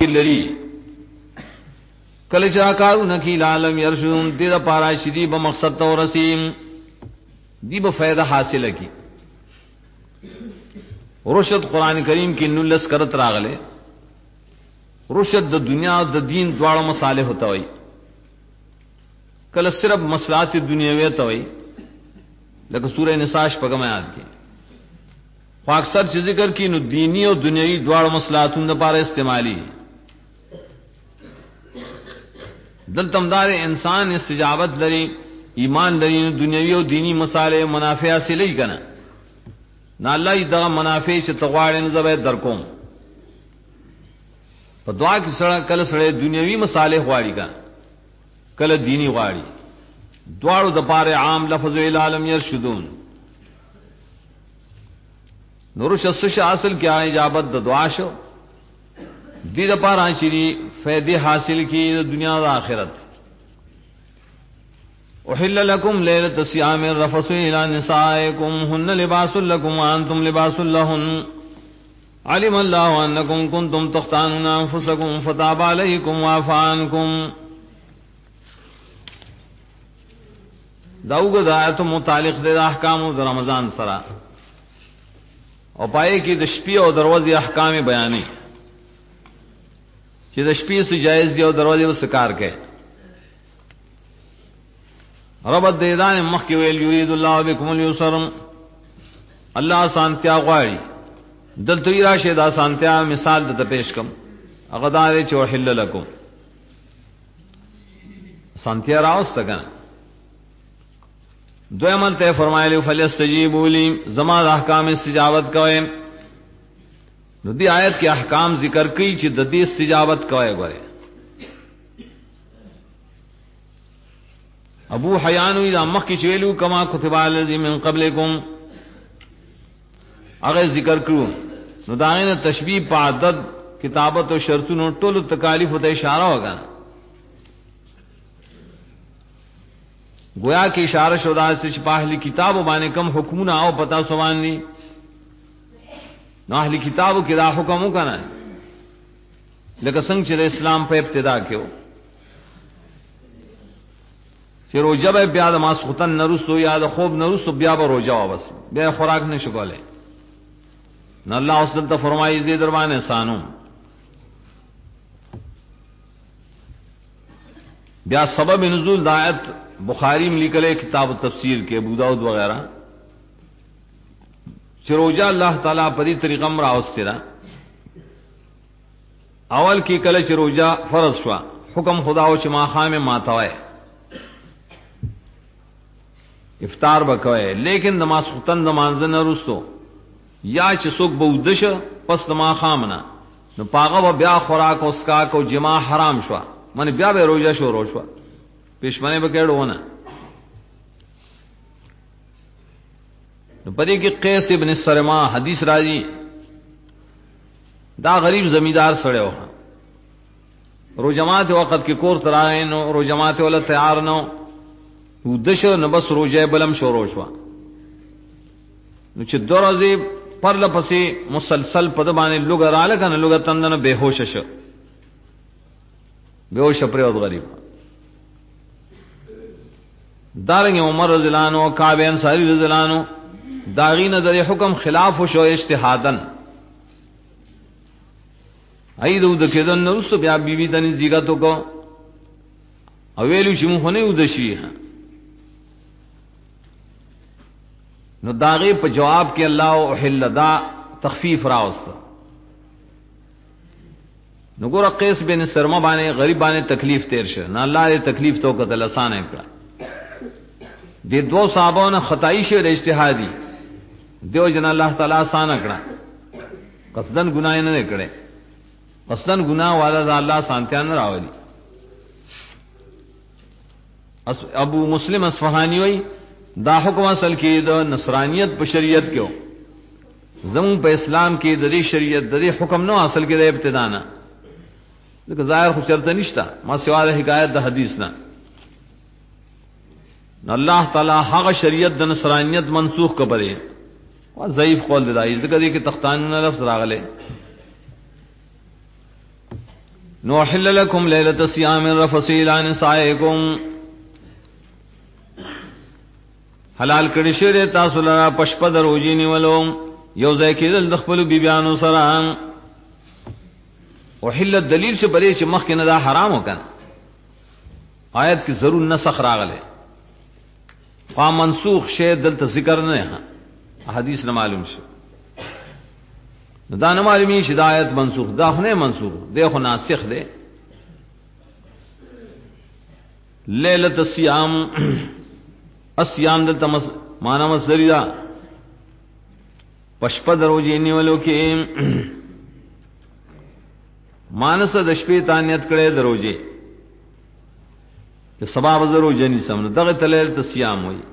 لري کله چا کارونه کی لعلم يرشدون دې د پارا شدی به مقصد تو رسیم دی به فائدہ حاصل کی رشد قران کریم کې نلس کرت راغله رشد د دنیا او د دین دواړو مصالح ہوتا وي کله صرف مصلحت دنیاوی ته وي لکه سورہ نساء شپږم آیات کې خو اکثر چې ذکر کی نو دینی او دنیوي دواړو مصلحتونو لپاره استعمالي دلته دار انسان استجابت لري ایمان لري دنیوي او دینی مصالح منافع حاصلې کنه نه الله دا منافع چې تغواړي نه زبې درکوم په دعا کې سره کله سره دنیوي مصالح غواړي کنه کله دینی غواړي دواړو د پاره عام لفظ العالم يرشدون نور شش حاصل کیا اجابت د دعا شو دې د پاره چې فائدې حاصل کی دنیا او آخرت احل لكم ليلة الصيام الرفث إلى نسائكم هن لباس لكم وأنتم لباس لهن علم الله أنكم كنتم تختانون أنفسكم فتاب عليكم وعفى عنكم داوګه د آیت متعلق د احکام د رمضان سره او پای کې د شپې او دروازې احکام بیانې چې د شپې څه جایز دي او دروازې وسکار کوي رب دیدان مخ کې ویل یرید الله بكم اليسر الله سانتیا غواړي دلته یې راشه دا سانتیا مثال د پیش کم هغه دا چې وحل لكم سانتیا راوسته کنه دویمن ته فرمایلی فلیستجیبوا لی زما د احکام استجابت کوئ نو دی آیت کې احکام ذکر کړي چې د دې استجابت کوئ غواړي ابو حیان اذا مخکی چویلو کما کتب علی من قبلکم هغه ذکر کړو نو داغه تشبیه په عدد کتابت او شرطونو ټول تکالیف ته اشاره وکړه گویا کې اشاره شو دا چې په اهلی کتابو باندې کم حکمونه او پتا سوان دي نو اهلی کتابو کې دا حکم وکړه لکه څنګه چې اسلام په ابتدا کې و چې روزه به بیا د ماسختن نرسو یا د خوب نرسو بیا به روزه واپس بیا خوراک نشو کولای نو الله اصل ته فرمایي دې دروانه سانو بیا سبب نزول د آیت بخاری میں لکھلے کتاب التفسیر کے ابو داؤد وغیرہ چې روزه الله تعالی په دې طریقه امر اوسترا اول کې کله چې روزه فرض شو حکم خدا او چې ما خامه ماتوي افطار وکوي لیکن نماز ختم نماز نه رسو یا چې څوک بودش پس ما خامنه نو پاغه بیا خوراک او اسکا کو جما حرام شو من بیا به روزه شروع شو پښمنه بکړونه نو پدې کې قیس ابن سرما حدیث راځي دا غریب زمیدار سره و رو جماعت وخت کې کور ترای نو رو جماعت ول تیار نو ودشه نو بس روزه بلم شروع شو نو چې درځي پر لپسې مسلسل په باندې لوګراله کنه لوګ تندنه بهوش شو بهوش پرې غریب دارنګ عمر رضی الله عنه کعب انصاری رضی الله عنه داغینه در حکم خلاف شو اجتهادن ایدو د کېدن نو رسو بیا بیبي دني زیګاتو کو او ویلو چې مونږ نه ودشي نو داغه په جواب کې الله او احل دا تخفیف راوست نو ګور قیس بن سرما باندې غریب باندې تکلیف تیر شه نه الله دې تکلیف تو کتل آسان کړه دې دو صحابانو خدای شه د اجتهادي دیو جن الله تعالی آسان کړه قصدن ګناه نه کړي قصدن ګناه والا الله سانتیان راولي ابو مسلم اصفهانی وای دا حکم اصل کې د نصرانیت په شریعت کې زمون په اسلام کې د دې شریعت د دې حکم نو اصل کې د ابتدا نه ځکه ظاهر خو چرته نشتا ما سوال حکایت د حدیث نه الله تعالی هغه شریعت د نصرانیت منسوخ کړي او ضعیف قول دی ذکر دي کې تختانونه لفظ راغله نوحل لكم ليلة الصيام الرفث إلى نسائكم حلال کړي شوی تاسو لرا پشپ دروځي نیولو یو ځای کېدل د خپل بیبيانو سره وحل دلیل سے بلې چې مخکې نه دا حرام وکړ آیت کې ضرور نسخ راغله خوا منسوخ شی دلته ذکر نه حدیث نه معلوم شي دا نه معلومی چې دا آیت منسوخ دا نه منسوخ دی خو ناسخ دی لیلۃ الصیام الصیام د تمس معنا مصدری دا پشپ دروځي نیولو کې مانس د شپې تانیت کړي دروځي چې سبب دروځي نه سم دغه تلیل الصیام وي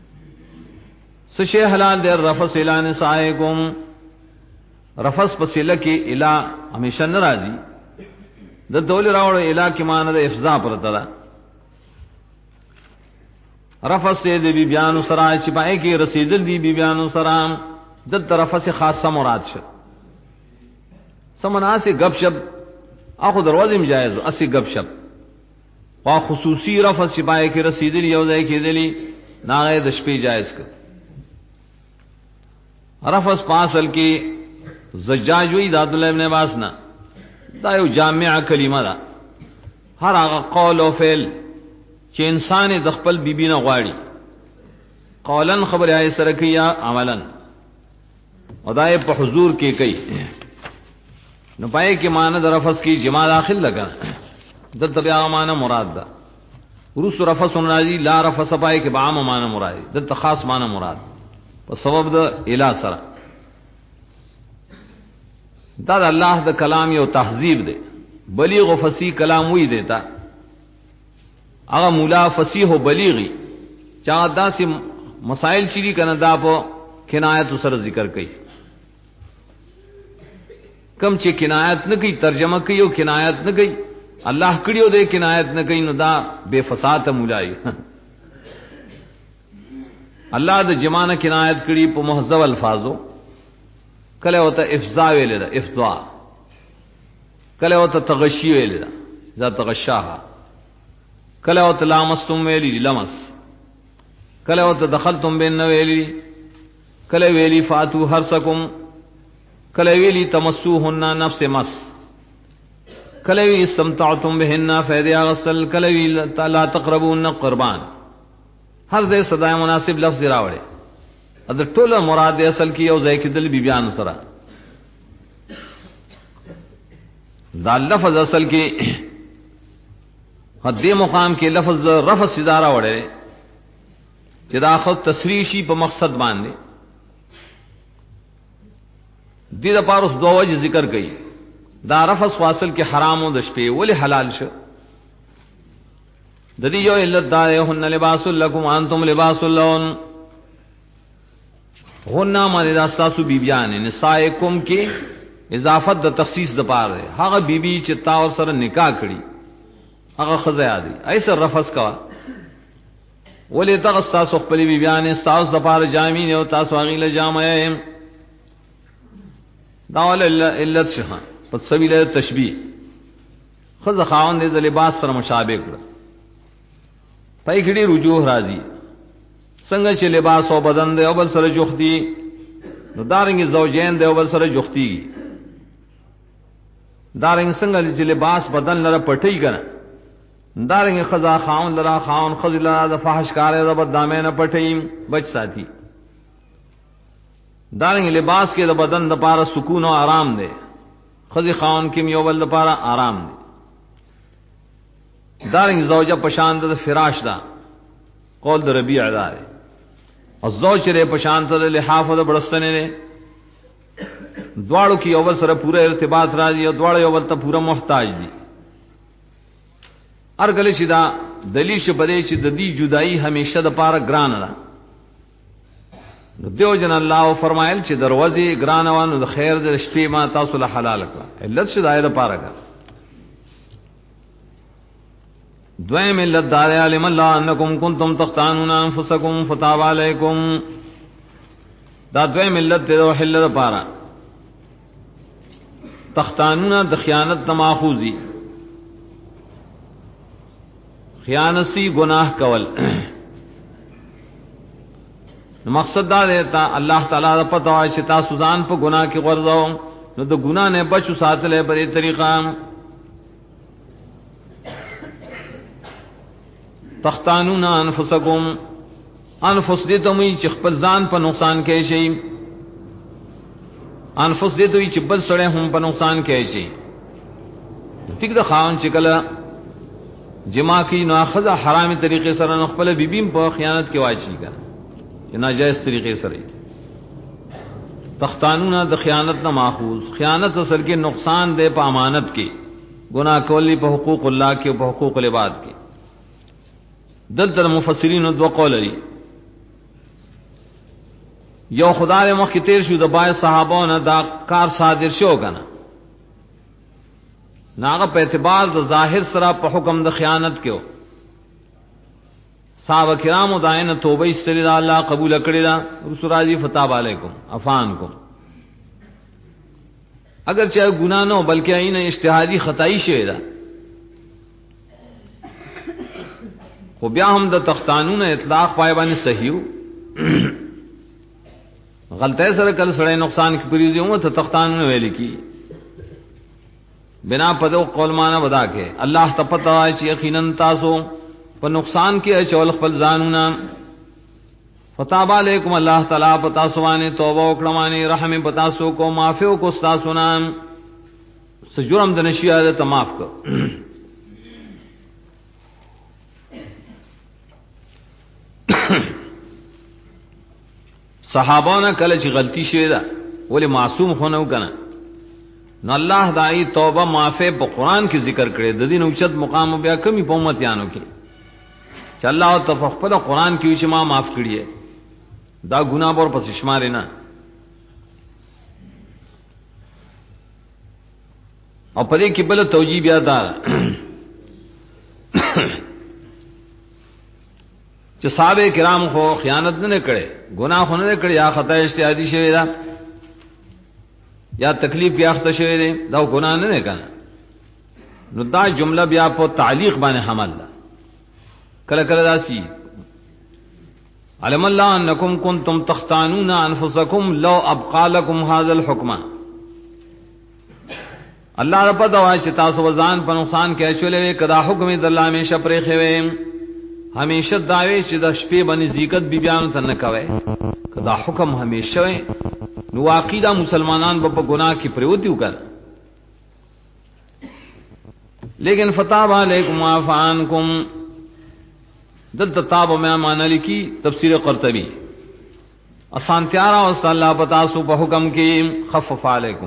سشی حلال دی رفث الی نسائکم رفث پسله کې الی همیشه ناراضي د دول راوړ الی کې مان د افزا پرته ده رفث دې بی بیان سره چې پای کې رسیدل دی بی بیان سره د طرفه سے خاصه مراد شه سمنا سے گپ شپ اخو دروازه میں جائز اسی گپ شپ وا خصوصی رفث چې پای کې رسیدل یو ځای کې دلی ناغه د شپې جائز ک رفث پاسل کې زجاج وی د عبد الله ابن عباس نا دا یو جامع کلمه ده هر هغه قول او فعل چې انسان د خپل بیبي نه غواړي قولن خبره یې سره کوي یا عملن ودای په حضور کې کوي نو پای کې معنی د رفث کې جما داخل لگا د تبع معنی مراد ده ورس رفث نازي لا رفث پای کې بعام معنی مراد د خاص معنی مراد په سبب د اله سره دا د الله د کلام یو تهذیب دی بلیغ و فصیح کلام وی دیتا هغه مولا فصیح و بلیغی چا داسې مسائل چری کنه دا په کنایت سره ذکر کوي کم چې کنایت نه کوي ترجمه کوي او کنایت نه کوي الله کړیو دې کنایت نه کوي نو دا بے فساد مولای الله د جمانه کنایت کړي په محذب الفاظو کله ہوتا افزا ویل دا افضاء کله ہوتا تغشی ویل دا ذات تغشاها کله ہوتا لامستم ویلی لمس کله ہوتا دخلتم بین ویلی کله ویلی فاتو حرسکم کله ویلی تمسوهن نفس مس کله وی استمتعتم بهن فیدیا غسل کله وی لا تقربون قربان هر دې صدای مناسب لفظ راوړي اذر ټول مراد اصل کی او ځای کې دل بی بیان سره دا لفظ اصل کې حدی مقام کې لفظ رفث اداره وړي چې دا خو تسریشی په مقصد باندې دې د پاروس دوه وجه ذکر کړي دا رفث واصل کې حرام او د شپې ولی حلال شو د دې یو علت دا هن لباس لكم انتم لباس لهم غنا معنی دا ساسو بیبیان نسائکم کې اضافت د تخصیص د پاره هغه بیبي چې تا ور سره نکاح کړي هغه خزیا دي ایسه رفث کا ولې تاسو ساسو خپل بیبیان تاسو د پاره جامین او تاسو غیله جامه دا ول علت شه په سبیل تشبیه خز خاوند د لباس سره مشابه کړ پای کړي رجوع راځي څنګه چې لباس او بدن دی او بل سره جوختی نو دارنګ زوجین دی او بل سره جوختی دارنګ څنګه چې لباس بدن لره پټی کنه دارنګ خزا خاون لرا خاون خزلا د فحش کار د بدامه نه پټی بچ ساتي دارنګ لباس کې د بدن د پاره سکون او آرام دی خزي خاون کې یو بل د پاره آرام دی دارنګ زوجه پشان د فراش دا قول د ربيع دا دی الزوج ره پشان ته لحاف د بڑستنه نه دواړو کې یو سره پوره ارتباط راځي او دواړو یو ته پوره محتاج دي ارګل چې دا دلیل شپدې چې د دې جدائی همیشه د پاره ګران نه دیو جن الله فرمایل چې دروازه ګران وانه د خیر د شپې ما تاسو له حلال کړه علت شدای د پاره کړه دویم علت دار علم الله انکم کنتم تختانون انفسکم فتاب علیکم دا دویم علت د حل د پاره تختانون د خیانت تماخوزی خیانتی گناہ کول مقصد دا دیتا اللہ تعالی دا پتہ ہے چې تاسو ځان په گناہ کې غورځاو نو د گناہ نه بچو ساتلې په دې طریقہ تختانون انفسکم انفس دې ته مې چې خپل ځان په نقصان کې شي انفس دې ته چې بل سره هم په نقصان کې شي ټیک دا خاون چې کله جما کی نو اخذ حرامي طریقې سره خپل بیبیم په خیانت کې واچي کړه چې ناجائز طریقې سره تختانون د خیانت نه ماخوذ خیانت اصل کې نقصان دے په امانت کې گناہ کولی په حقوق الله کې او په حقوق العباد کې دلته مفسرین دو قول لري یو خدای مخ کې تیر شو د بای صحابو نه دا کار صادر شو کنه ناغه په اعتبار د ظاهر سره په حکم د خیانت کې صحابه کرام داینه توبه استری الله قبول کړی دا رسول راضی فتاب علیکم عفانکم اگر چاہے گناہ نہ ہو بلکہ این اجتہادی خطائی شوی دا خو بیا هم د تختانون اطلاق پای باندې صحیح غلطی سره کل سره نقصان کی پریزی ہوں تو تختانون ویل کی بنا پدو قول مانا بدا کے اللہ تپتا ہے چی یقیناً تاسو پر نقصان کی اچول خپل ځانونا فتاب علیکم اللہ تعالی پتاسوانے توبہ وکړمانی رحم پتاسو کو معافیو کو استاسونا سجرم دنشیا ده معاف کو صحابانہ کله چې غلطی شوی ده ولی معصوم خونو کنه نو الله دای توبه معافی په قران کې ذکر کړي د دین اوچت مقام بیا کمی په امتیانو کې چې الله تفخپل قران کې چې ما معاف کړی دا ګناه پر پس شمار نه او پدې کې بل توجیه بیا دا چې صحابه کرام خو خیانت نه کړي ګناه خو نه کړي یا خطا اجتهادي شوی دا یا تکلیف یا اخته شوی دی دا ګناه نه کنه نو دا جمله بیا په تعلیق باندې حمل ده کله کله داسي علم الله انکم کنتم تختانون انفسکم لو ابقى لكم هذا الحكم الله رب دعا چې تاسو وزان په نقصان کې چولې کدا حکم د الله همیشه پرې خوي ہمیشہ دعوی چې د شپې باندې زیکت بی بیان ته نه کوي کدا حکم ہمیشہ نو عقیدہ مسلمانان په گناہ کې پریوتی وکړ لیکن فتاب علیکم عفانکم دلته تاب میں معنی لکی تفسیر قرطبی آسان تیارا وست اللہ پتا سو په حکم کې خفف علیکم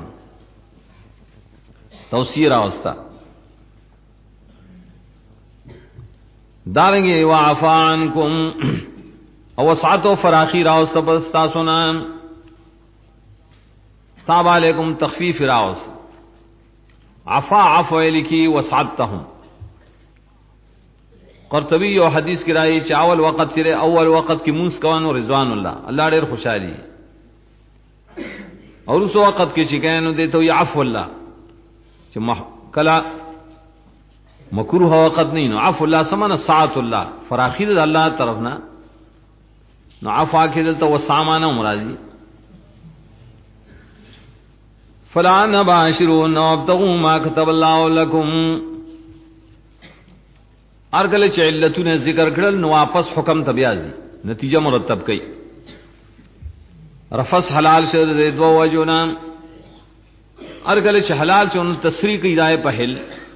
توسیر اوستا دارنگی وعفانکم او وسعت و فراخی راوس سبستا سنا تاب علیکم تخفیف راوس عفا عفو لکی وسعتهم قرطبی یو حدیث کی رائی چاول وقت چرے اول وقت کی منس کوانو رضوان اللہ اللہ ډیر خوشحالی اور اس وقت کی شکایانو دیتا ہوئی عفو اللہ چا کلا مکروہ وقت نہیں نو عفو اللہ سمانا ساعت اللہ فراخی دل اللہ طرفنا نو عفو آکے دلتا وسامانا مرازی فلا نباشرون وابتغوا ما كتب الله لكم ارگل چ علتوں نے ذکر کړل نو واپس حکم تبیازی نتیجہ مرتب کړي رفس حلال شه د دو وجونا ارگل چ حلال چ ان تصریح کی رائے پہل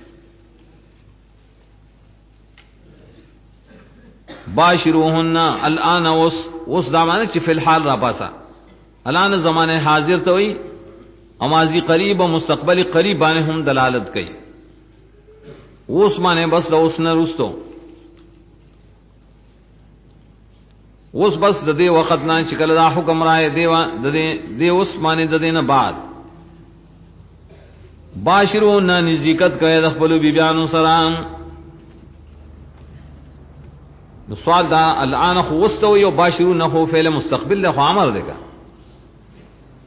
باشروهن الان اس زمانے چ فی الحال را پاسا الان زمانے حاضر تو وی اماضی قریب و مستقبل قریب باندې هم دلالت کړي اوس معنی بس د اوس نه رستو اوس بس د دې وخت نه چې کله دا حکم راي دیوا د دې اوس معنی د دې نه بعد باشرو نه نزدېکت کوي د خپل بیبيانو سره نو سوال دا الان خو وستو یو باشرو نه خو فعل مستقبل له امر دی کا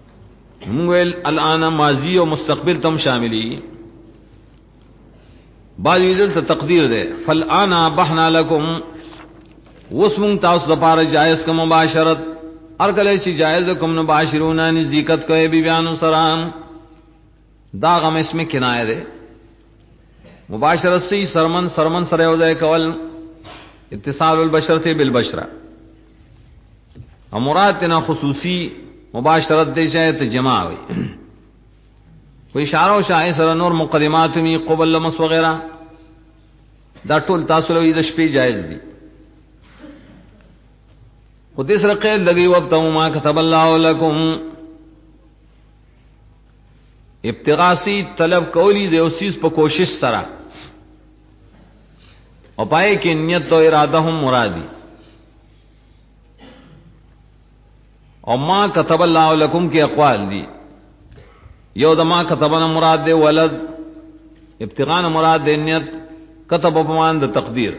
موږ الان ماضی او مستقبل تم شاملی بعض یذل ته تقدیر ده فالانا بحنا لكم وسمون تاسو لپاره جائز کوم مباشرت ارګلې چې جائز کوم مباشرون نزدېکت کوي بی بیان سره دا غم اسمه کنایه ده مباشرت سے سرمن سره یو ځای کول اتصال البشرة بالبشرة امراتنا خصوصی مباشرت دے جائے تو جمع ہوئی کوئی اشارہ و شاہ سر نور مقدمات می قبل لمس وغیرہ دا ټول تاسو له د شپې جائز دي خو دې سره قید لګي وبتم ما كتب الله لكم ابتغاسی طلب کولی دے اوسیس په کوشش سره او پائے کہ نیت و ارادہ ہم مرادی اور ما كتب اللہ لکم کے اقوال دی یو دا ما كتبنا مراد دے ولد ابتغان مراد دے نیت کتب اپمان دا تقدیر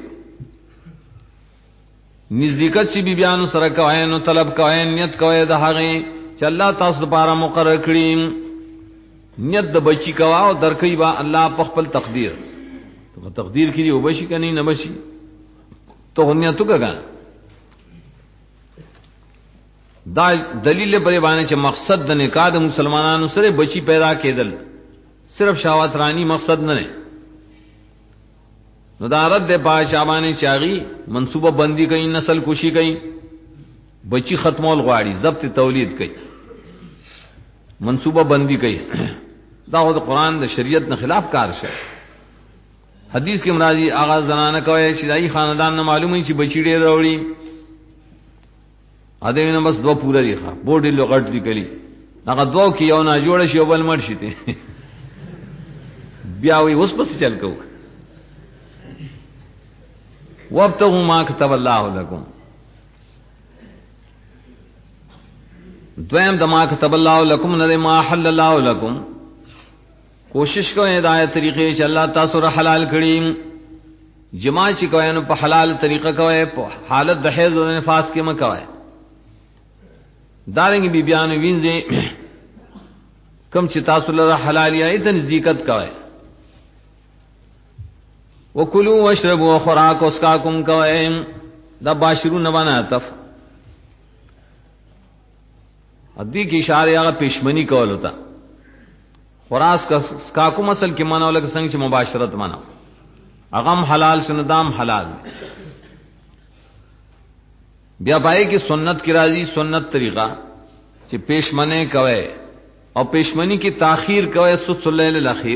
نزدیکت چی بی بیانو سر کوئین و طلب کوئین نیت کوئے دا حقی چا اللہ تاسو پارا مقرر کریم نیت دا بچی کواو درکی با اللہ پخپل تقدیر تو تقدیر کی لیے بشی کا نہیں نہ بشی تو غنیت تو کا دا دلیل پر باندې چې مقصد د نکاح د مسلمانانو سره بچی پیدا کېدل صرف شهوت رانی مقصد نه نه نو دا رد په شابانه چاغي منصوبه بندي کوي نسل کشي کوي بچی ختمول غواړي ضبط تولید کوي منصوبه بندي کوي دا د قران د شریعت نه خلاف کار شي حدیث کے مرادی آغاز زنانہ کوئے شدائی خاندان نہ معلوم ہے چی بچی ڈیر روڑی آدھے میں بس دو پورا دیکھا بورڈ لو غٹ دی کلی ناقا دو کی یو نا جوڑا شی بل مر شی تے بیاوی اس پس چل کو وابتغوا ما كتب اللہ لکم دویم دما كتب اللہ لکم نہ ما حل اللہ لکم کوشش کو ہدایت طریقے چې الله تاسو را حلال کړی جما چې کوی نو په حلال طریقه کوی په حالت د حیض او نفاس کې مکوای دارنګ بی بیان وینځي کم چې تاسو لره حلال یا ایت نزدېکت کوی وکلوا واشربوا خوراک اسکاکم کوی دا باشرون بنا عطف ادی کی اشاره هغه پښمنی کول ہوتا خوراس کا کو مسل کی معنی ولک سنگ سے مباشرت معنی اغم حلال سندام حلال بیا پائے کی سنت کی راضی سنت طریقہ کہ پیشمنے کوے اور پیشمنی کی تاخیر کوے سس اللیل الاخیر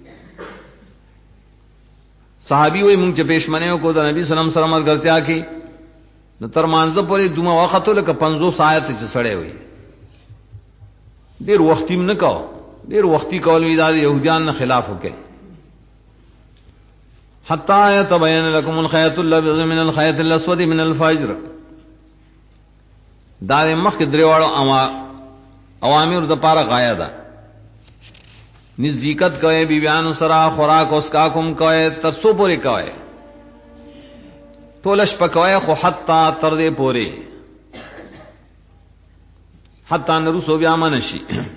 صحابی وی مونږ چې پیشمنه کو د نبی صلی الله علیه وسلم غلطیا کی نو تر مانځه پورې دومره وخت لکه 50 آیت چې سړې وي ډیر وخت یې نه کاو دیر وقتی قول ویداد یہودیان نے خلاف ہو کے حتی یتبین لکم الخیط الابیض من الخیط الاسود من الفجر دار مخ کے دریواڑو اوامر د پارا غایا دا نزدیکت کوئے بیبیان سرا خوراک اسکاکم کوئے ترسو پوری کوئے تولش پکوئے خو حتی تردے پوری حتی نرسو بیامنشی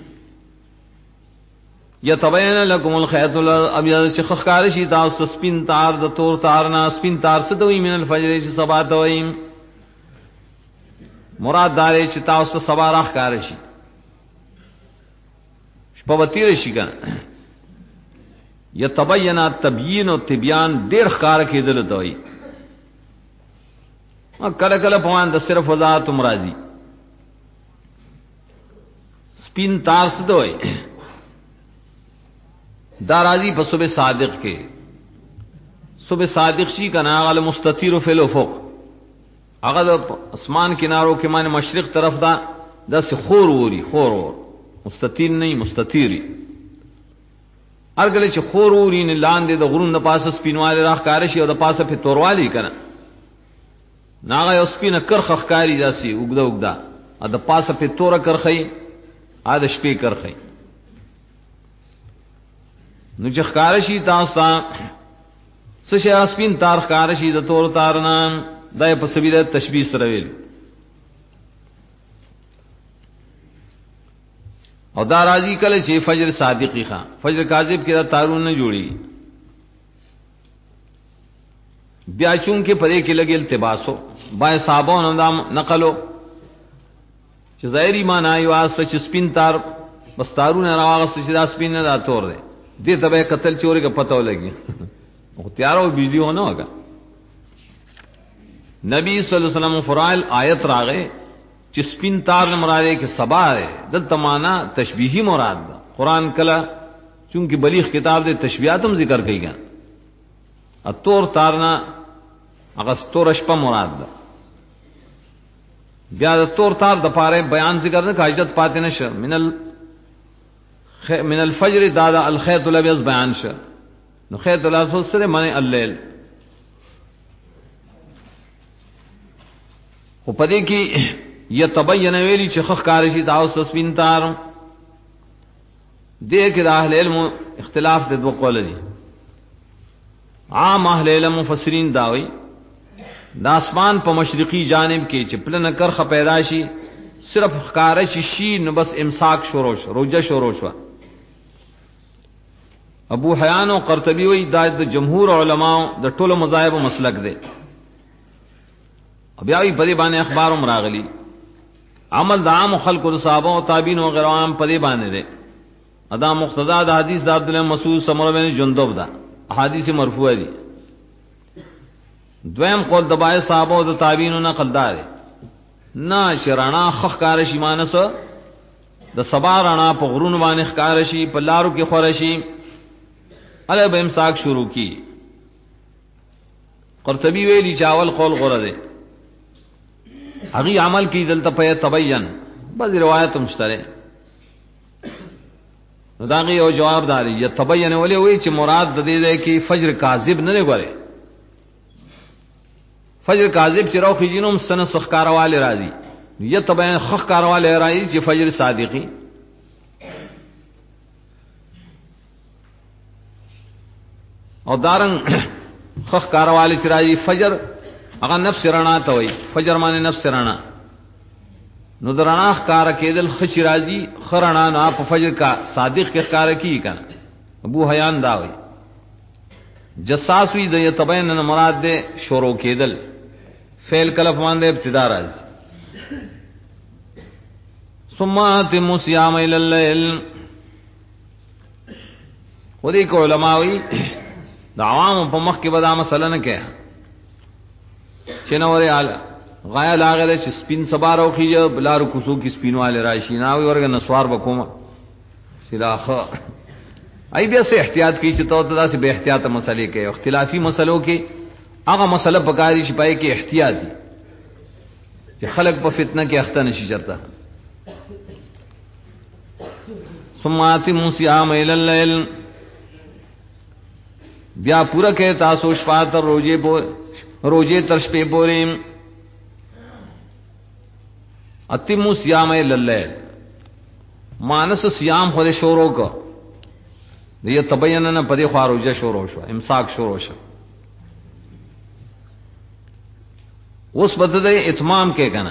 یتبین لکم الخیط الابیض چې خخکار شي تاسو سپین تار د تور تار نه سپین تار څه دوی من الفجر چې سبا دوی مراد دار چې تاسو سبا راخکار شي شپه وتیر شي کنه یتبین تبیین او تبیان ډیر ښکار کېدل دوی کله کله په وان د صرف وضاحت مرادی سپین تار څه دوی دارازی پر صبح صادق کے صبح صادق شی کا ناغل مستطیر فی الافق اگر اسمان کناروں کے معنی مشرق طرف دا دس خور وری خور ور مستطیر نہیں مستطیری ارگلے چ خور وری نے لاندې د غرون د پاسه سپینواله راخ کارشي او د پاسه په توروالی کنه ناغه یو سپینه کرخ خکاری داسي وګدا وګدا ا د پاسه په تور کرخی ا د شپې کرخی نو چې خکارشي تاسو سشه اسپین تار خکارشي د تور تارنا دای په سبیله تشبیه سره ویل او دا راځي کله چې فجر صادقی خان فجر کاذب کې دا تارون نه جوړي بیا چون کې پرې کې لګي التباسو بای صحابو نام نقلو چې ظاهري معنی واسه چې سپین تار بس تارونه راغست چې دا سپین نه دا تور دی دې ته به قتل چوري کا پتہ ولګي او تیارو بجلی ہونا ہوگا نبی صلی اللہ علیہ وسلم فرائل آیت راغے چې سپین تار نه مراد کې سبا ہے دلته معنا تشبیہی مراد ده قران کلا چونکہ بلیغ کتاب دے تشبیہات هم ذکر کیږي اتور تارنا هغه ستور شپه مراد ده بیا د تور تار د پاره بیان ذکر نه حاجت پاتې نشه من الفجر دادا الخيط الابيض بیان شه نو خيط الابيض سره معنی الليل او پدې کې یتبین ویلی چې خخ کار شي تاسو سپین تار دې کې د اهل علم اختلاف د دوه قول دي عام اهل علم مفسرین داوي د اسمان په مشرقي جانب کې چې پلن کرخه پیدا شي صرف خکار شي نو بس امساک شروع شو روزه شروع شو ابو حیان او قرطبی وی د جمهور علماء د ټولو مذاهب مسلک دی بیا وی په دې باندې اخبارم راغلي عمل د عام خلکو د صحابه او تابعین او غیرهم په دې باندې دی ادا مقتضا د حدیث د عبد الله مسعود سمره بن جندب دا احادیث مرفوعه دي دویم قول د بای صحابه او د تابعین نقل دار نه شرانا خخکار شي مانس د سبا رانا په غرون باندې خکار شي په لارو کې خورشي اله به امساک شروع کی قرطبی ویلی چاول قول غره ده هغه عمل کی دلته په تبین بعض روایت مشتره نو داغه یو جواب داري یتبین ولی وی چې مراد د دې ده کې فجر کاذب نه لګوره فجر کاذب چې راو خجینوم سن سخکارواله راځي یتبین خخکارواله راځي چې فجر صادقی او دارن خخ کاروالی چرائی فجر اگر نفس رنا تا ہوئی فجر مانے نفس رنا نو درنا خکار کېدل خش راضی خرنا نو آپ فجر کا صادق کے خکار کی کنا ابو حیان دا ہوئی جساس وی د یتبین مراد دے شروع کېدل فعل کلف مان دے ابتدا راضی ثم اتم صيام الى الليل ودی کو علماء وی د عوام په مخ کې به دا مسله نه کوي چې نو لري اعلی غایل هغه چې سپین سبار او خيجه بلارو کوسو کې سپینواله راشي نه وي ورګه نسوار وکوم سلاخه ای بیا سه احتیاط کی چې تو ته داسې به احتیاط مسلې کې اختلافي مسلو کې هغه مسله بګاری شي پای کې احتیاط دي چې خلق په فتنه کې اخته نشي چرته ثم اتم صيام الى الليل بیا پورا کہ تاسو شپه تر روزے تر شپې پورې اتمو صيام الليل مانس صيام خو دې شروع کو دې تبین نه پدې خو روزه شروع شو امساک شروع شو اوس بده دې اتمام کې کنه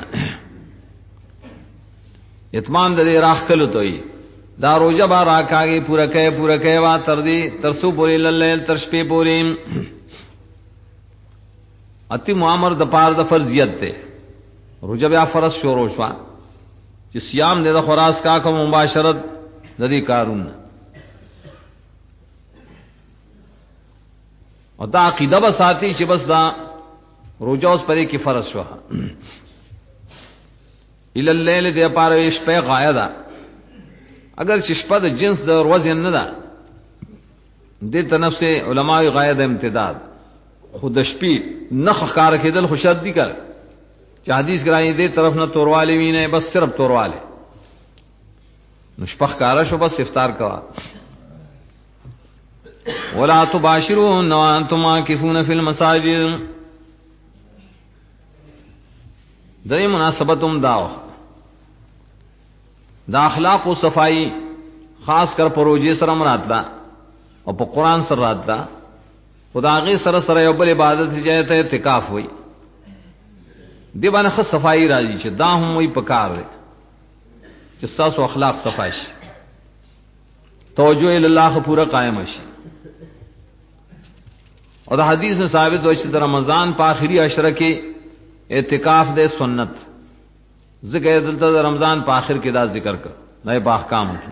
اتمام دې راخ کلو توي دا روزه با راکاږي پورا کئ وا تر دې ترسو پورې لیل تر شپې پورې اتی معامر د پار د فرضیت ته روزه بیا فرض شروع شو چې صيام دې د خراس کا کوم مباشرت د دې کارون او دا عقیده به ساتي چې بس دا روزه اوس پرې کې فرض شو ال الليل دې پاره شپه غایه ده اگر چې شپه د جنس د ورځې نه ده دې طرف سے علماء غایه د امتداد خود شپې نخ کار کېدل خو شرط دي کړ چې حدیث ګرای دې طرف نه توروالي ویني بس صرف توروالي نشپخ کارا شو بس افطار کوا ولا تباشرون وانتم عاكفون في المساجد دې مناسبتم داو دا اخلاق و صفائی خاص کر پروجی سره مراتلا او په قران سره راتلا خدای سره سره یو بل عبادت چې ته اعتکاف وای دی باندې خاص صفائی راځي چې دا هم وای پکار دی چې تاسو اخلاق صفای شي توجه ال الله پورا قائم شي اور حدیث میں ثابت ہو کہ رمضان په آخری عشرہ کې اعتکاف دے سنت ذکر دلته رمضان په آخر کې دا ذکر کړ نه په احکام کې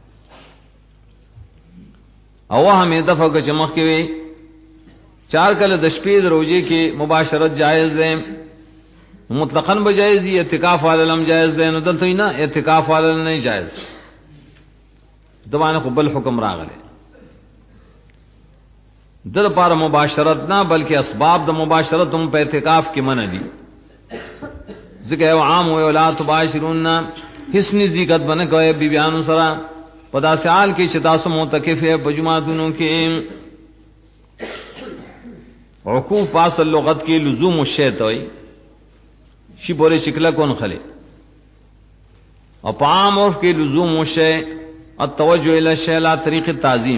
او همې دفعه کې چمخ کې وي چار کله د شپې د روزې کې مباشرت جائز ده مطلقاً بجائز دی اعتکاف والم جائز ده نو دلته نه اعتکاف والل نه جائز دوانه قبل حکم راغله دل پر مباشرت نہ بلکہ اسباب د مباشرت هم په اعتکاف کې منع دي ذکر عام و لا تباشرون حسن ذکر بن کوي بیبیانو سره پدا سال کې شتا سو معتکف ہے بجماعتونو کې عقوف پاس لغت کې لزوم الشیء توي شی بوله شکل کون خله او پام عرف کې لزوم الشیء التوجه الى الشیء لا طریق تعظیم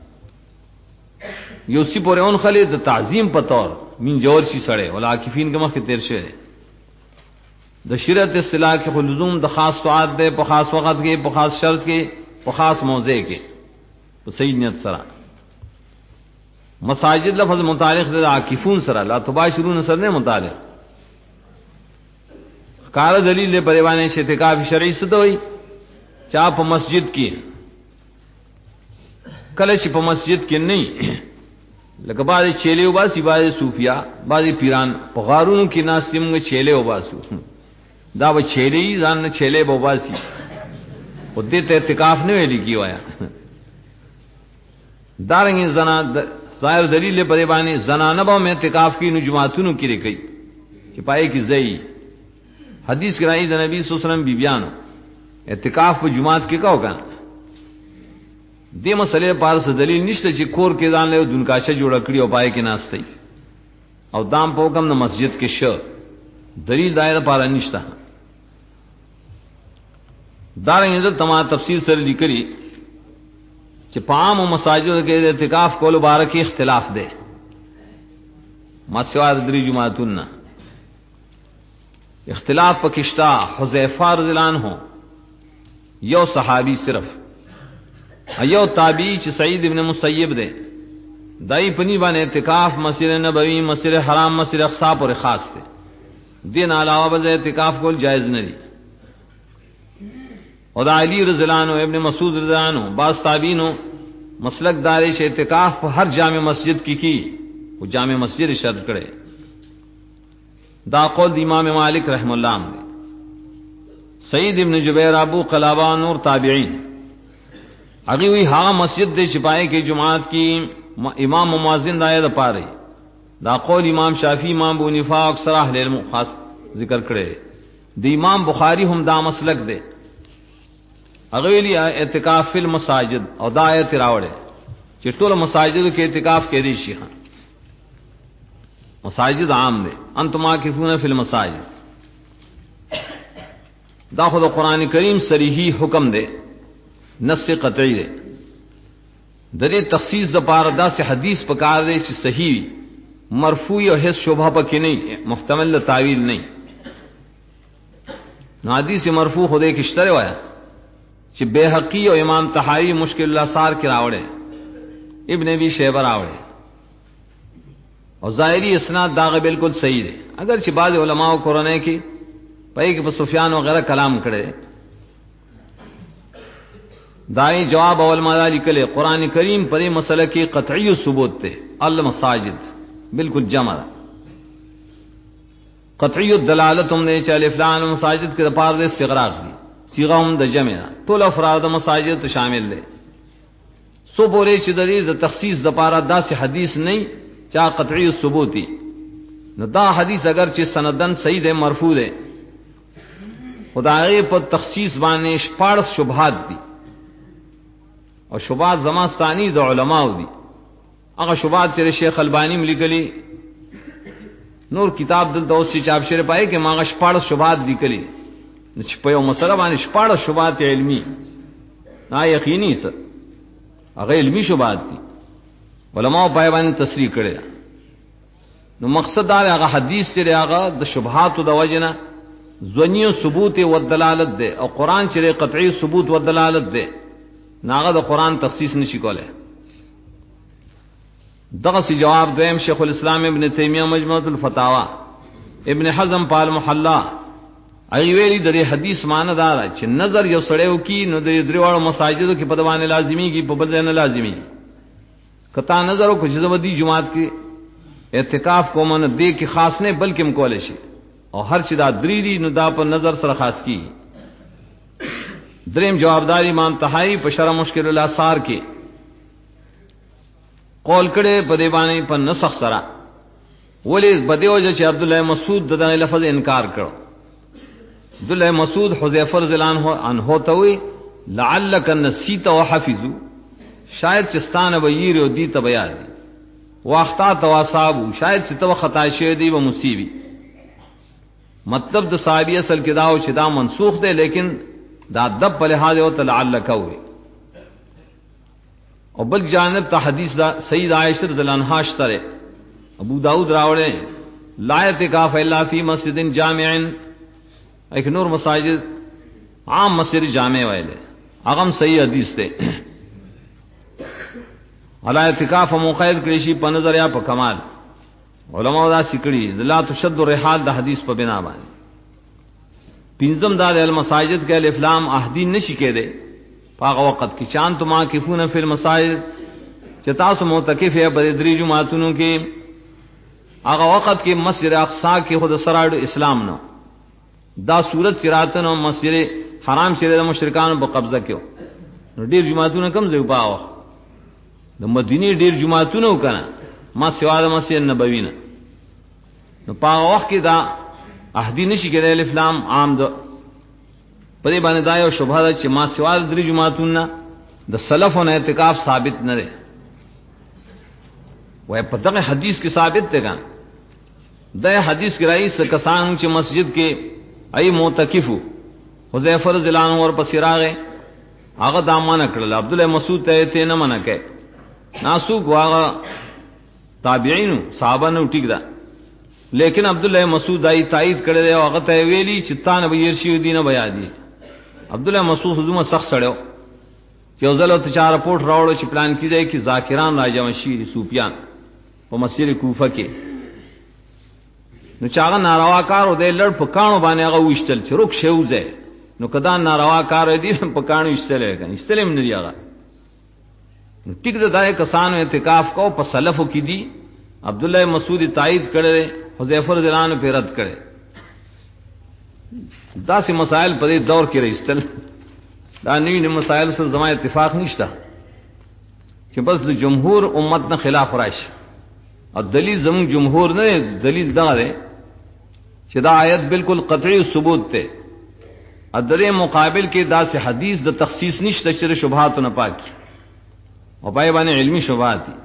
یوسی پورے اون خلی د تعظیم په طور من جوړ شي سړی ولا عاکفین کې مخ تیر شه د شریعت اصطلاح کې لزوم د خاص سعادت ده په خاص وخت کې په خاص شرط کې په خاص موضع کې په صحیح نیت سره مساجد لفظ متعلق د عاکفون سره لا تباشرون سره نه متعلق کار دلیل له پریوانه شه اعتکاف شرعي څه دوی چا په مسجد کې کله چې په مسجد کې نه لکه بعض چیلے وباسي بعض صوفیا بعض پیران په غارونو کې ناسمغه چیلے وباسو دا و چیلے ځان نه چیلے وباسي او دې ته اعتکاف نه ویل کیوایا دارنګ زنا ظاهر دلیل په باندې زنانه به اعتکاف کې نجوماتونو کې لري چې پای کې زئی حدیث کرائی د نبی صلی الله علیه وسلم بیبیانو اعتکاف په جمعات کې کاو کان دې مسلې پر څه دلیل نشته چې کور کې ځان له دونکاشه جوړ کړی او پای کې ناشتي او دام په کوم د مسجد کې شو دلیل دایره پر نشته دارنګه تمام تفصیل سره لیکلي چې پام او مساجد کې اعتکاف کول مبارک اختلاف ده مسواد درې جمعاتون اختلاف پکشتا حذیفہ رضی اللہ عنہ یو صحابی صرف ایو تابعی چې سعید ابن مسیب دے دای پنی باندې اعتکاف مسجد نبوی مسجد حرام مسجد اقصا پر خاص دے دین علاوه بل اعتکاف کول جائز نه دي او دا علی رضی اللہ عنہ ابن مسعود رضی اللہ عنہ بعض تابعینو مسلک داري چې اعتکاف په هر جامع مسجد کې کی او جامع مسجد شرط کړي دا قول د امام مالک رحم الله عنه سعید ابن جبیر ابو قلابہ نور تابعین اگی وی ہاں مسجد دے چھپائے کے جماعت کی امام مؤذن دایې د پاره دا قول امام شافعی امام ابو حنیفه اکثر اهل علم خاص ذکر کړي د امام بخاری هم دا مسلک دے اغویلی اعتکاف فی المساجد او دا آیت راوڑے چې ټول مساجد کې اعتکاف کې دي شي مساجد عام دے انتم عاکفون فی المساجد دا خود قرآن کریم صریحی حکم دے نص قطعی دے درې تخصیص د پاره دا سے حدیث پکار دے چې صحیح مرفوع او هیڅ شبهه پکې نه محتمل تعویل نه نو حدیث مرفوع خو دې کې شته وایا چې بیهقی او امام طحاوی مشکل الاثار کې راوړي ابن ابي شیبہ راوړي اور ظاہری اسناد داغه بالکل صحیح ہے اگر چې بعض علماء قرآن کې پای کې په سفیان وغیرہ کلام کړي دای جواب اول ما لیکل قرآن کریم پر مسئلہ کی قطعی ثبوت ته المساجد بالکل جمع قطعی الدلالت هم نے چل فلان مساجد کے پار دے استغراق دی صيغه هم د جمع ټول افراد مساجد ته شامل دي سو پورې چې د دې د تخصیص د پاره داسې حدیث نه چا قطعی ثبوتی نو دا حدیث اگر چې سندن صحیح ده مرفوع ده خدای په تخصیص باندې شپارس شبهات دي او شبهات زماستانی د علماو دي هغه شبهات چې شیخ البانی ملګری نور کتاب دلته اوس چې چاپ شوی پای کې ماغه شپارس شبهات لیکلي چې په یو مسله باندې شپارس شبهات علمی نا یقیني څه هغه علمی شبهات دي علماء پای باندې تصریح کړي نو مقصد دا هغه حدیث چې هغه د شبهات د وجنه ظنی ثبوت او دلالت ده او قران چې قطعی ثبوت او دلالت ده ناغه د قران تخصیص نشي کوله دغه سی جواب دویم شیخ الاسلام ابن تیمیہ مجموعۃ الفتاوا، ابن حزم پال محلا ای ویلی د حدیث معنی دار چې نظر یو سړیو کی نو د دریوړو مساجدو کې په دوانه لازمی کی په بل نه لازمی کتا نظر کو چې زبدي جماعت کې اعتکاف کوم نه دی کې خاص نه بلکې هم کول شي او هر چې دا درې دی نو دا په نظر سره خاص کی. دریم جوابدار امام طحاوی په شرح مشکل الاثار کې قول کړي په دی باندې په نسخ سره ولی بدیو چې عبد الله مسعود دغه لفظ انکار کړو. عبد الله مسعود حذیفه رضی الله عنه ته وی لعلک نسیت وحفظ، شاید چستانه به یری او دی ته بیان دي واخطا تواصاب، شاید چې تو خطا شوی دی و مصیبی. مطلب د صحابی اصل کې دا او چې دا منسوخ دی، لیکن دا دب په لحاظ او تعلق وي. او بل جانب ته حدیث دا سید عائشہ رضی اللہ عنہا شتره ابو داؤد راوړي لا اعتکاف الا فی مسجد جامع، ایک نور مساجد عام مسجد جامع ویلے اغم صحیح حدیث ته الا اعتکاف مقید کړي شي په نظر یا په کمال. علماء دا سکړي لا تشد الرحال د حدیث په بنا باندې. پنځم دا د المساجد کې الف لام احدین نشي کېده پاغه وخت کې چان تو ما کفون فی المساجد چې تاسو معتکف یا بر درې جمعاتونو کې هغه وخت کې مسجد اقصا کې خود سراړو اسلام نو دا صورت چراتنو مسجد حرام شری د مشرکانو په قبضه کې نو ډیر جمعاتونو کم ځای پاو د مدینه ډیر جمعاتونو کنه ما سوا د مسجد نبوی نه نو پاغه وخت کې دا احدی نشي کېدل الف لام عام دو په دې باندې دا یو شبهه ده چې ما سوا د درې جمعاتونو د سلفونو اعتکاف ثابت نه ده. وای په دغه حدیث کې ثابت ده ګان دا حدیث کې رئیس کسان چې مسجد کې ای معتکفو حذیفه رضی الله عنه ور پسې راغې هغه دامن کړل. عبد الله مسعود ته نه منع کړ، ناسو واغه تابعین صحابه نو ټیک ده، لیکن عبد الله مسعود دای تایید کړل او هغه ته ویلی چې تانه به يرشي دینه بیا دي. عبد الله مسعود زما سخت سړیو چې ځل ته چار رپورټ راوړو چې پلان کیږي چې ذاکران راجم شي صوفیان په مسجد کوفه کې نو چاغه ناروا کار او د لړ په کانو باندې هغه وشتل چې روک شوزه نو کدا ناروا کار دی په کانو وشتل کنه استلم نه دیغه نو ټیک ده دای کسانو اعتکاف کو په سلفو کې دي. عبد الله مسعود تایید کړي، حذیفه رضی الله عنه پیرت کړي. دا سي مسائل په دې دور کې راځل دا نوی مسائل سره زما اتفاق نشته چې بس د جمهور امت نه خلاف راشي. او دلیل زمون جمهور نه، دلیل دا دی چې دا آیت بالکل قطعی ثبوت ته ادرې مقابل کې دا سي حدیث د تخصیص نشته چې شبهات نه پاکي او پای باندې علمی شبهات دي.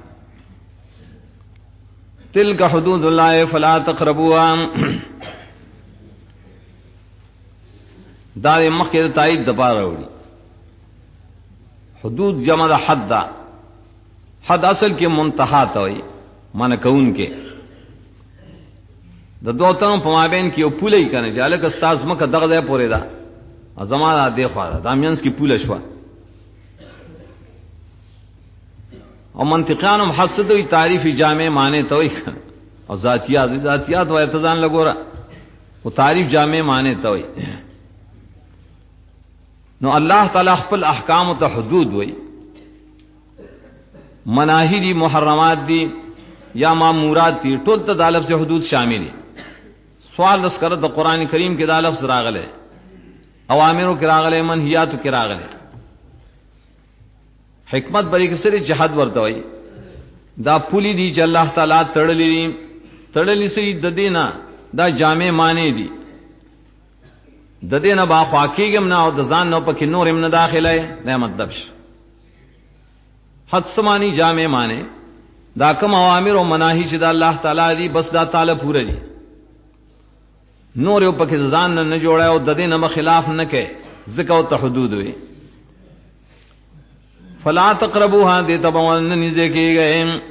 تلک حدود الله فلا تقربوها دا مخکې تایید د پاره وړي. حدود جمع د حد دا، حد اصل کې منتها ته وي معنی کون کې د دوه تنو په مابین کې یو پولې کنه چې الک استاد مکه دغه ځای پورې دا زمانہ دی خو دا مینس کې پوله شو او منطقانو محسد وی تعریف جامع معنی ته وي او ذاتیات و اعتزان لګورا او تعریف جامع معنی ته وي. نو الله تعالی خپل احکام ته حدود وي، مناهی دي، محرمات دي یا مامورات دي، ټول ته د لفظ سے حدود شامل دي. سوال لسکره د قران کریم کې د لفظ راغله، اوامرو کې راغله، منهیاتو کې راغله. حکمت بری کې سره جهاد ورته وي دا پولی دي چې الله تعالی تړلې سي د دینه دا جامع معنی دي د دینه با خواکیګم نه او د ځان نو پکې نور هم نه داخله نه مطلب ش حد سمانی جامع معنی دا کوم اوامر او مناهی چې د الله تعالی دي بس دا تعالی پوره دي، نور یو پکې ځان نه جوړای او د دینه خلاف نه کوي ذکر او حدود وي. فلا تقربوها دې تبون نږدې کېږي.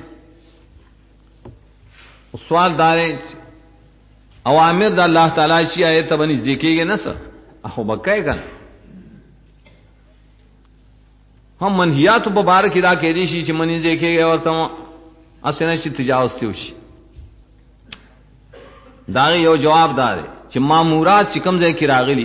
سوال دار اوامر د الله تعالی شي آیت باندې ذکرېږي نه څه اخو بکای کنه هم منهیات مبارک دا کې دي شي چې منی ذکرېږي او تم اسنه چې تجاوز تیوشي دا یو جواب دار چې مامورات چې کوم ځای کې راغلي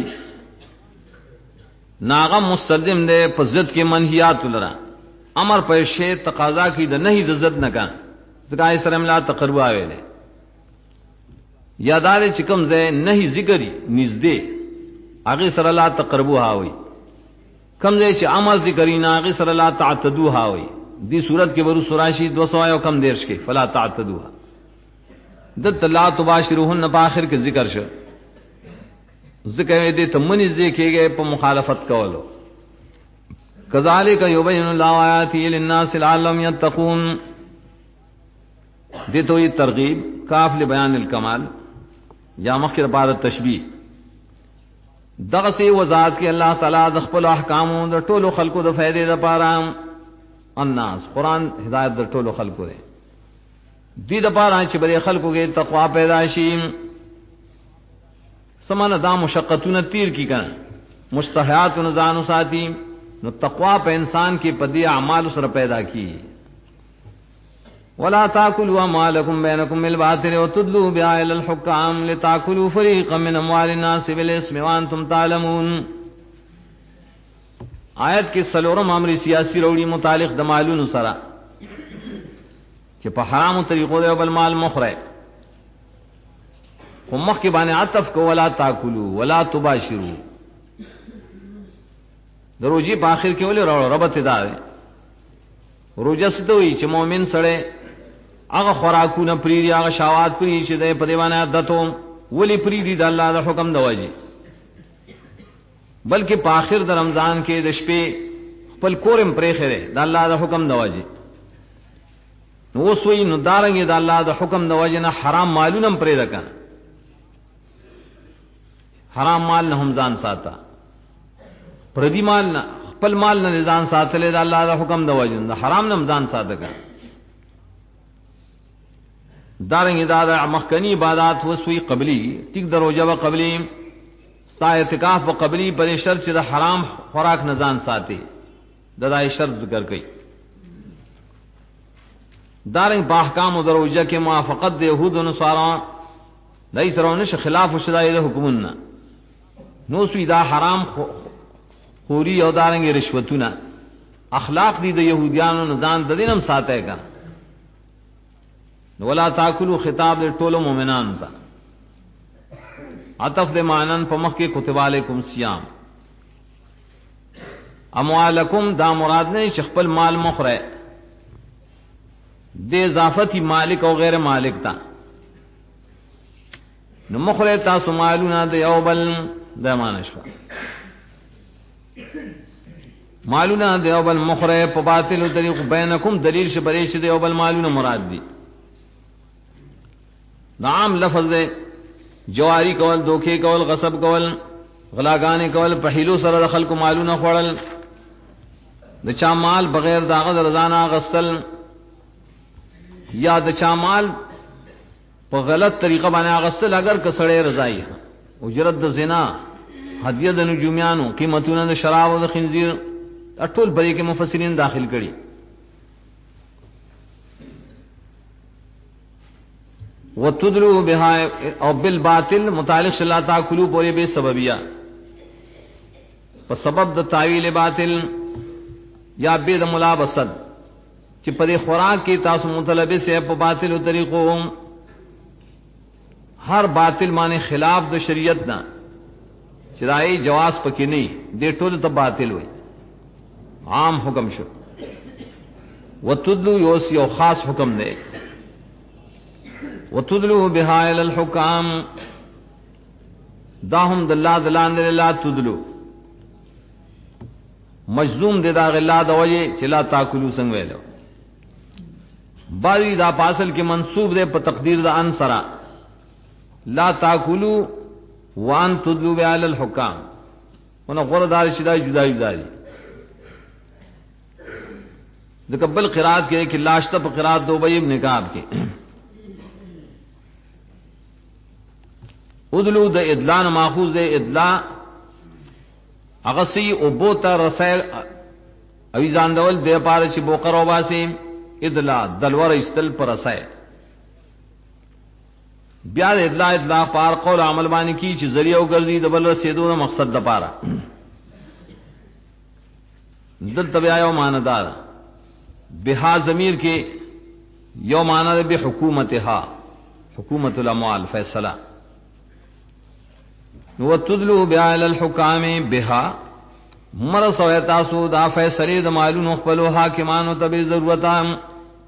ناغه مستلزم دے په ضد کې منهیات لرا امر پر شی تقاضا کی د نہیں د ضد نه کا زګای سره ملا تقرب اویلې یادار چې کوم ځای نہیں ذکرې نږدې هغه سره لا تقرب هاوي کوم ځای چې امر ذکرې نه هغه سره لا تعتدو هاوي دی صورت کې ورو سراشی 200 او کم دیرش کې فلا تعتدوها د لا تباشرهن په اخر کې ذکر شو ذکر دې تمنځ دې کېږي په مخالفت کولو کذالک یبین الله آیاته للناس لعلهم یتقون دې ته ترغیب کاف لبیان الکمال یا مخکې بعد تشبیه دغه سي وضاحت کې الله تعالی د خپل احکامو د ټولو خلقو د فائدې لپاره الناس قرآن ہدایت در ټولو خلقو دے دی د پاره چې بری خلقو کې تقوا پیدا شي سمانه دا مشقتونه تیر کی کړه مستحیات نزان ساتي نو تقوا په انسان کې پدی اعمال سره پیدا کی ولا تاكلوا اموالكم بينكم بالباطل وتدلوا بها الى الحكام لتاكلوا فريقا من اموال الناس بالاسم وانتم تعلمون آیت کې سلورم امر سیاسی وروړي متعلق د مالونو سره چې په حرامو طریقو دی بل مال مخره خو مخ کې باندې عطف کو ولا تاکلوا ولا تباشروا دروجی په اخر کې ولې ربط دار روجه ستوي چې مؤمن سره هغه خوراکونه پریری هغه شاوات پری چې د په دیوانه عادتو ولی پریری د الله د حکم د وجه بلکہ په آخر د رمضان کې د شپې خپل کورم پرې خره د الله د حکم د وجه نو سوی نو دارنګ د الله د حکم د وجه نه حرام مالونه پرې دکا حرام مال نه هم ځان ساته پردي مال نه خپل مال نه ځان ساتلې د الله د حکم د وجه نه حرام نه ځان ساته کا دارنګ دا مخکنی عبادت وسوی قبلی ټیک دروجه و قبلی ستا اعتکاف و قبلی پر شرط چې د حرام خوراک نزان ساتي دای شرط ذکر کړي دارنګ په احکام او دروجه کې موافقت د يهود او نصارا دای سره نشه خلاف او شدای د حکمونه نو سوی دا حرام خوري او دارنګ رشوتونه اخلاق دي د يهوديانو نزان د دینم ساتي کا ولا تاکلوا خطاب د ټولو مؤمنان ته عطف دے مانن پمخ کے کتب علیکم سیام اموالکم دا مراد نہیں شخپل مال مخرے دے اضافتی مالک او غیر مالک تا نو مخرے تا سمالونا دے اوبل دے مانشوا مالونا دے اوبل مخرے پا باطل و طریق بینکم دلیل شبریش دے اوبل مالونا مراد دی نعام لفظ دے جواری کول دوکے کول غصب کول غلاګانې کول په حیلو سره د خلکو مالونه خوړل د چا مال بغیر داغه د رضانا غسل یا د چا مال په غلط طریقه باندې غسل اگر کسړې رضای اجرت د زنا هدیه د نجومیانو قیمتونه د شراب او د خنزیر ټول بری کې مفسرین داخل کړي وتدلوا بها او بالباطل متعلق شلا تاکلوا پورے بے سببیہ په سبب د تعویل باطل یا بے د ملابسد چې په خوراک کې تاسو متلبس ہے په باطل او طریقو ہر باطل معنی خلاف د شریعت نه چرای جواز پکې نه دې ټول ته باطل وي عام حکم شو وتدلوا یو خاص حکم دی وتدلوا بها الى الحكام داهم دلا دلان لا تدلوا مجزوم دے دا غلا د وجه چلا تاکلوا څنګه ویلو باقی دا پاسل کې منصوب دے په تقدیر دا انصرا لا تاکلوا وان تدلوا بها الى الحكام ونه غردار شدا جدا جدا دي ذکر بل قرات کې کہ لاشتہ په قرات دو بی ابن کعب کې ادلو د ادلان ماخوذ د ادلا اغسی او بوتا رسائل اوی زاندول دے پار چې بوقر او باسي ادلا دلور استل پر اسای بیا ادلا پار قول عمل باندې کی چې ذریعہ وګرځي د بل رسیدو مقصد د پاره دلته بیا یو ماندار بها ضمیر کې یو معنی به حکومتها حکومت الاموال فیصلہ نو تدلو بیا علی الحکام بها مرسو تاسو دا فیصله د مالونو خپل حاکمانو ته به ضرورت هم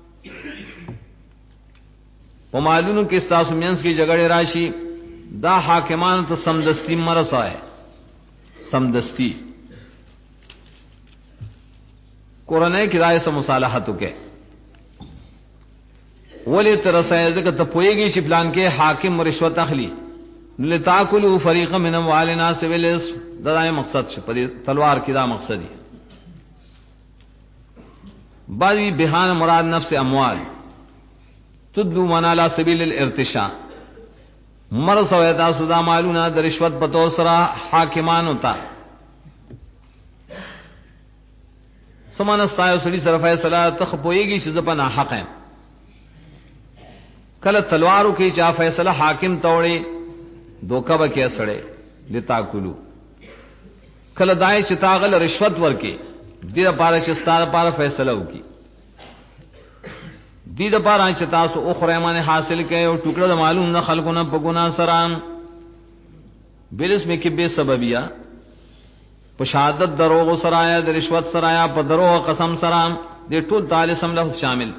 په مالونو کې تاسو مینس کې جګړه راشي دا حاکمانو ته سمدستی مرسو ہے سمدستی قرآن کی رائے سے مصالحت کے ولی ترسائے ذکر تو پوئے چې پلان کې حاکم رشوت اخلی لتاکلوا فریقا من اموال الناس بالاسم دا مقصد شو په تلوار کې دا مقصد دی بعضی بهان مراد نفس اموال تدلو من على سبیل الارتشاء مرسو ایتا سودا مالونا در رشوت پتور سرا حاکمان ہوتا سمان استایو سړي سره فیصله تخپويږي چې زپنا حق ہے کله تلوارو کې چا فیصله حاکم توړي دوکا بکې سړې لتا کولو کله دای چې تاغل رشوت ورکې دې لپاره چې ستاره لپاره فیصله وکي دې لپاره چې تاسو او خرامانه حاصل کړي او ټوکړه د معلوم نه خلقونه په ګنا سره بیرس میں کې بے سببیا په شهادت دروغ سرایا د رشوت سرایا په دروغ قسم سرام دې ټول تعالی سم لفظ شامل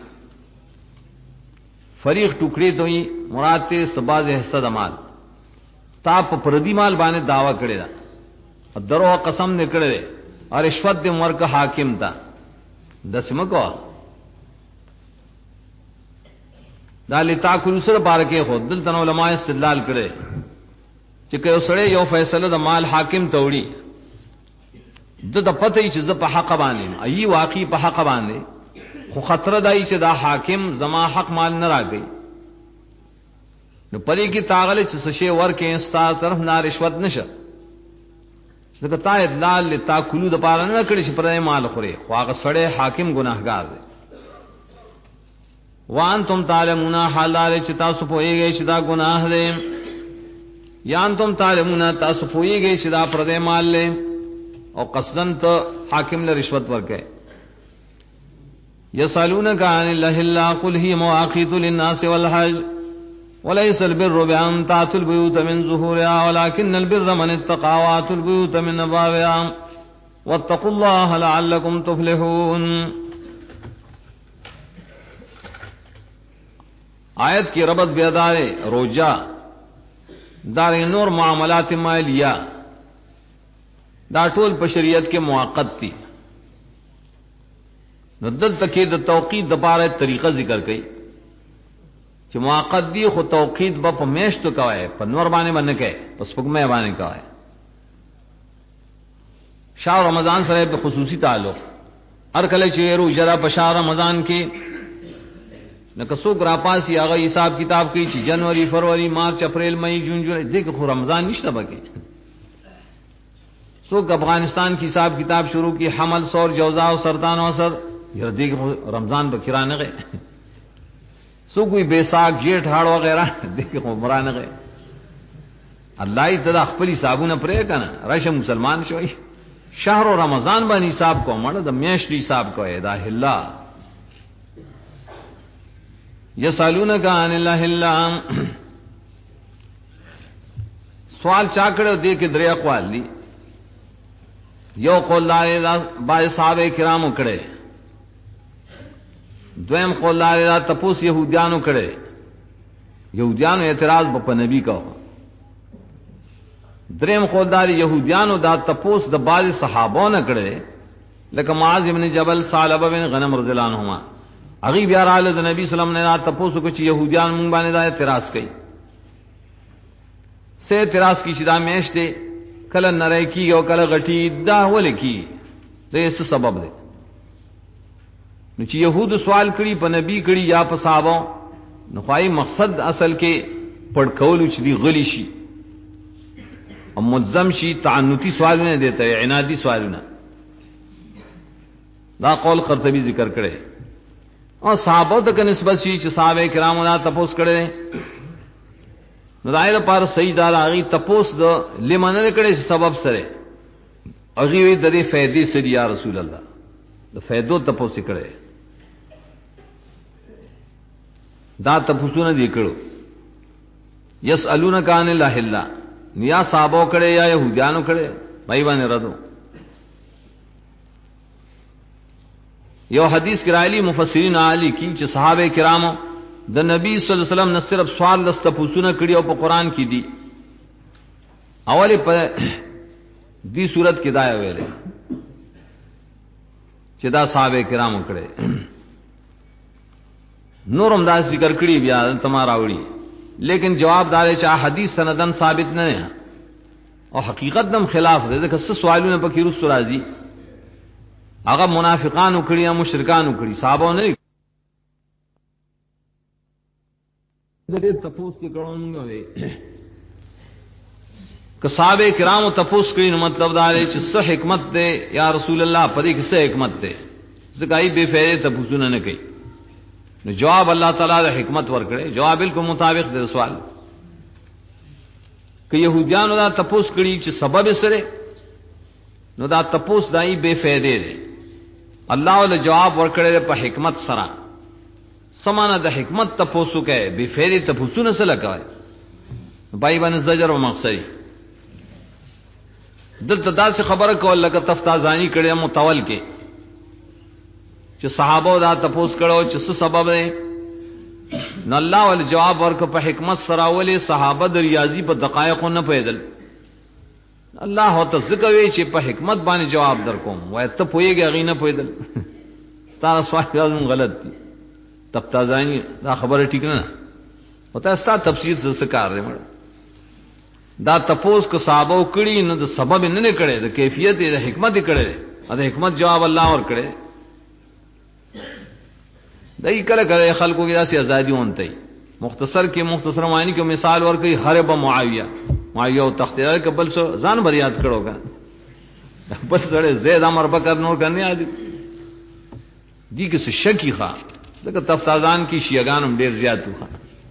فریق ټوکړي دوی مراد ته سباز حصہ د مال تا په پردي مال باندې داوا کړی دا دروغ قسم نه کړی او رشوت دې مرګ حاکم تا دسمه کو دا لتاکل سره بارکه خود دل تن علماء استدلال کړي چې کله سره یو فیصله د مال حاکم توړي د پته چې ز په حق باندې ای واقعي په حق باندې خو خطر دای چې دا حاکم زما حق مال نه راګي نو پدې کې تاغله چې سشي ورکې استا طرف نه رشوت نشه ځکه تا ادلال لتاکلو د پاره نه کړی چې پر مال خوري خو هغه سړی حاکم ګناهګار دی وان تم تعلمون حالار چې تاسو پوهیږئ چې دا ګناه دی یان تم تعلمون تاسو پوهیږئ چې دا پر مال له او قصدن تو حاکم نے رشوت ورکے یسالونک عن الله الا قل هي مواقیت للناس والحج وليس البر بأن تأتوا البيوت من ظهورها ولكن البر من اتقى وآتوا البيوت من أبوابها واتقوا الله لعلكم تفلحون آیت کی ربط بیادار روجہ دار نور معاملات مالیہ دا ټول په شریعت کې موقت دي نو دلته کې د توقید د باره طریقه ذکر کړي چې موقت دي خو توقید به په میشتو کوي په نور باندې باندې کوي پس په مې باندې کوي شهر رمضان سره په خصوصي تعلق هر کله چې روزه په شهر رمضان کې نو څوک را پاسي هغه حساب کتاب کوي چې جنوري فروری مارچ اپریل مئی جون جولائی دغه خو رمضان نشته بګي سو افغانستان کی حساب کتاب شروع کی حمل سور جوزا و سرطان و سر یہ دیکھ رمضان بکرانے گئے سو کوئی بیساکھ جیٹھ ہاڑ وغیرہ دیکھ مرانے گئے اللہ ابتدا خپلی صابون پرے کا نا رش مسلمان شوئی شہر و رمضان بن حساب کو مڑ دا میشت حساب کو ادا اللہ یسالونک عن اللہ اللہ سوال چاکڑے دے کے دریا اقوال لی یو قول دا باز صحابہ کرامو کړي دویم قول دا تپوس یهودیانو کړي یهودیانو اعتراض په نبی کو دریم قول دا یهودیانو دا تپوس د باز صحابو نه کړي لکه معاذ بن جبل ثعلبہ بن غنم رضی اللہ عنہما اغي بیا رااله د نبی صلی الله علیه وسلم نه تپوس کو چې یهودیان مونږ باندې دا اعتراض کوي سے اعتراض کی شدا میش دے کله نری کی او کله غټی دا ول کی دې څه سبب دی نو چې يهود سوال کړي په نبی کړي یا په صحابه نو خای مقصد اصل کې پړکول چې دی غلی شي او ملزم شي تعنتی سوال نه دیتا ہے عنادی سوال نه دا قول قرطبی ذکر کړي او صحابه ته نسبت شي چې صحابه کرامو دا تپوس کړي نو دایره پر سیدار هغه تپوس د لمنه کړي سبب سره هغه وی د دې فائدې سره یا رسول الله د فائدو تپوس کړي دا تپوسونه دي کړو یسالونک عن الله نیا صحابه کړي یا يهودانو کړي بای باندې ردو یو حدیث کرایلی مفسرین عالی کی چې صحابه کرامو د نبی صلی الله علیه وسلم نه صرف سوال لست پوښتنه کړي او په قران کې دي اوله په دې صورت کې دا ویل چې دا صحابه کرامو کړي نورم دا ذکر کړي بیا تمہارا وړي لیکن جواب دار چې حدیث سندن ثابت نه ہے او حقیقت دم خلاف ده ځکه څه سوالونه پکې رسو راځي هغه منافقانو کړي یا مشرکانو کړي صحابه نه دې تپوس کې کړهونه وي که صحابه کرامو تپوس کړي نو مطلب دا دی چې څه حکمت ده یا رسول الله پدې کې څه حکمت ده ځکه ای بے فائدې تپوسونه نه کوي نو جواب الله تعالی د حکمت ورکړي جواب بالکل مطابق د سوال کہ یہودیانو دا تپوس کړي چې سبب سره نو دا تپوس دای بے فائدې ده الله ول جواب ورکړي په حکمت سره سمانه د حکمت تپوسو کې بے فائدې تپوسونه سره کوي بای باندې زجر او مقصدی دلته دا څه خبره کول لکه تفتازانی کړي متول کې چې صحابه دا تپوس کړو چې څه سبب دی نو الله ول جواب ورک په حکمت سره ولې صحابه د ریاضی په دقایق نه پیدل الله ته ذکر وی چې په حکمت باندې جواب درکوم وای ته پویږي غینه پیدل ستاسو سوال غلط دي تفتازانی دا خبره ټیک نه پتہ ستاسو تفسیر څه کار دی دا تپوس کو صحابه کړي نو د سبب نه کړي د کیفیت د حکمت کړي دا حکمت جواب الله ور کړي دای کله کله خلکو کې داسې ازادي اونته مختصر کې مختصر معنی کې مثال ور کوي حرب معاویه او تختیار قبل سو ځان بریاد کړو کا بل سره زید امر بکر نور کرنے ادي دي کې څه شکی ښا دغه تفتازان کې شیعاګانم ډیر زیات وخا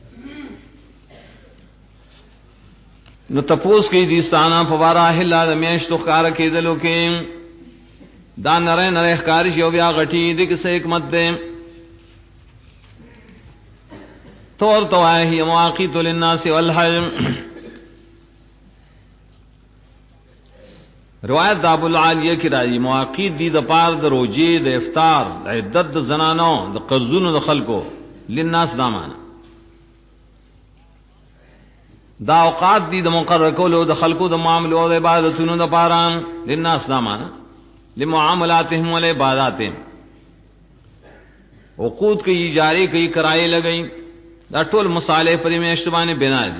نو تپوس کې دي ستانه فوارا هلا د میشتو ښکار کېدلو کې دا نره نره ښکارش یو بیا غټي دي کې څه حکمت ده تور توایه مواقیت للناس والحج روایت ابو العالیہ کی راځي مواقیت دي د پار د روزي د افطار د عدت د زنانو د قرضونو د خلکو للناس دامان دا اوقات دي د مقرر کولو د خلکو د معاملو او د عبادتونو د پاره للناس دامان لمعاملاتهم والعباداتهم عقود کی جاری کی کرائے لګئی دا ټول مصالح پرې میشت باندې بنا دي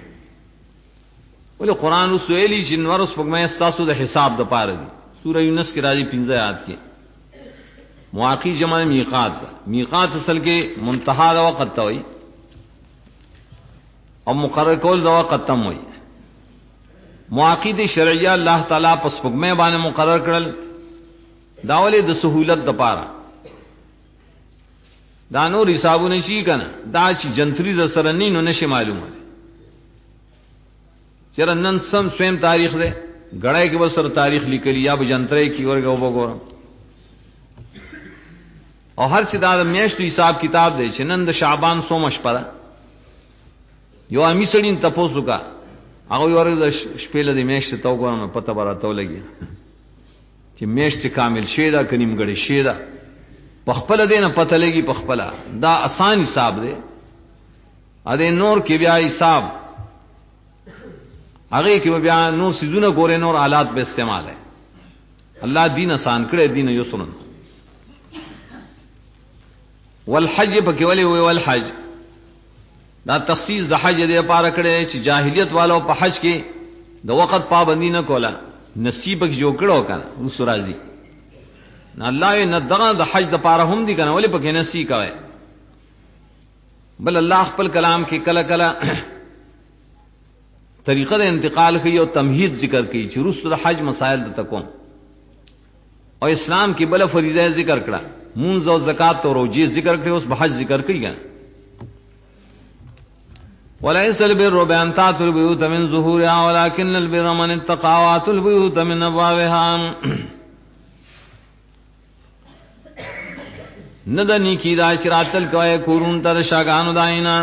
ولې قران وسویلی چې نور اوس پګمې استاسو د حساب د پاره دي سوره یونس کې راځي 15 آیات کې مواقیت جمع میقات میقات اصل کې منتها د وخت ته وي او مقرر کول د وخت تم وي مواقیت شرعیه الله تعالی پس پګمې باندې مقرر کړل دا ولې د سہولت د پاره دا نور حسابونه شي کنه دا چې جنتری د سره نه نو نشي معلومه چر نن سم سویم تاریخ ده غړای کې وسر تاریخ لیکلی یا بجنتري کې ورګه وګورم او هر چې دا میاشتو حساب کتاب دی چې نن د شعبان سومش پره یو امی سړین تاسو کا هغه ورګه شپې له میاشت ته وګورم پته براته لګي چې میاشت کامل شي دا کنیم غړي شي دا پخپل دینه پته لګي پخپل دا آسان حساب دی ا دې نور کې بیا حساب هغه کې بیا نور سيزونه ګوره نور آلات به استعمال ہے الله دین آسان کړي دین یسرن والحج پکې ولي وی والحج دا تخصیص د حج دې لپاره کړي چې جاهلیت والو په حج کې د وخت پابندی نه کوله نصیب کې جوړ کړو کنه رسول راضي الله یې نه دغه د حج د لپاره هم دي کنه ولې پکې نصیب کوي بل الله خپل کلام کې کله کله طریقه د انتقال کوي او تمهید ذکر کوي چې رسول حج مسائل د تکوم او اسلام کې بل فریضه ذکر کړه منځ او زکات او روزي ذکر کړي، اوس به حج ذکر کړي ګان. وليس البر بأن تأتوا البيوت من ظهورها ولكن البر من اتقى وأتوا البيوت من أبوابها. ندنی کی دا شراتل کوئے کورون تر شاگانو دائنا،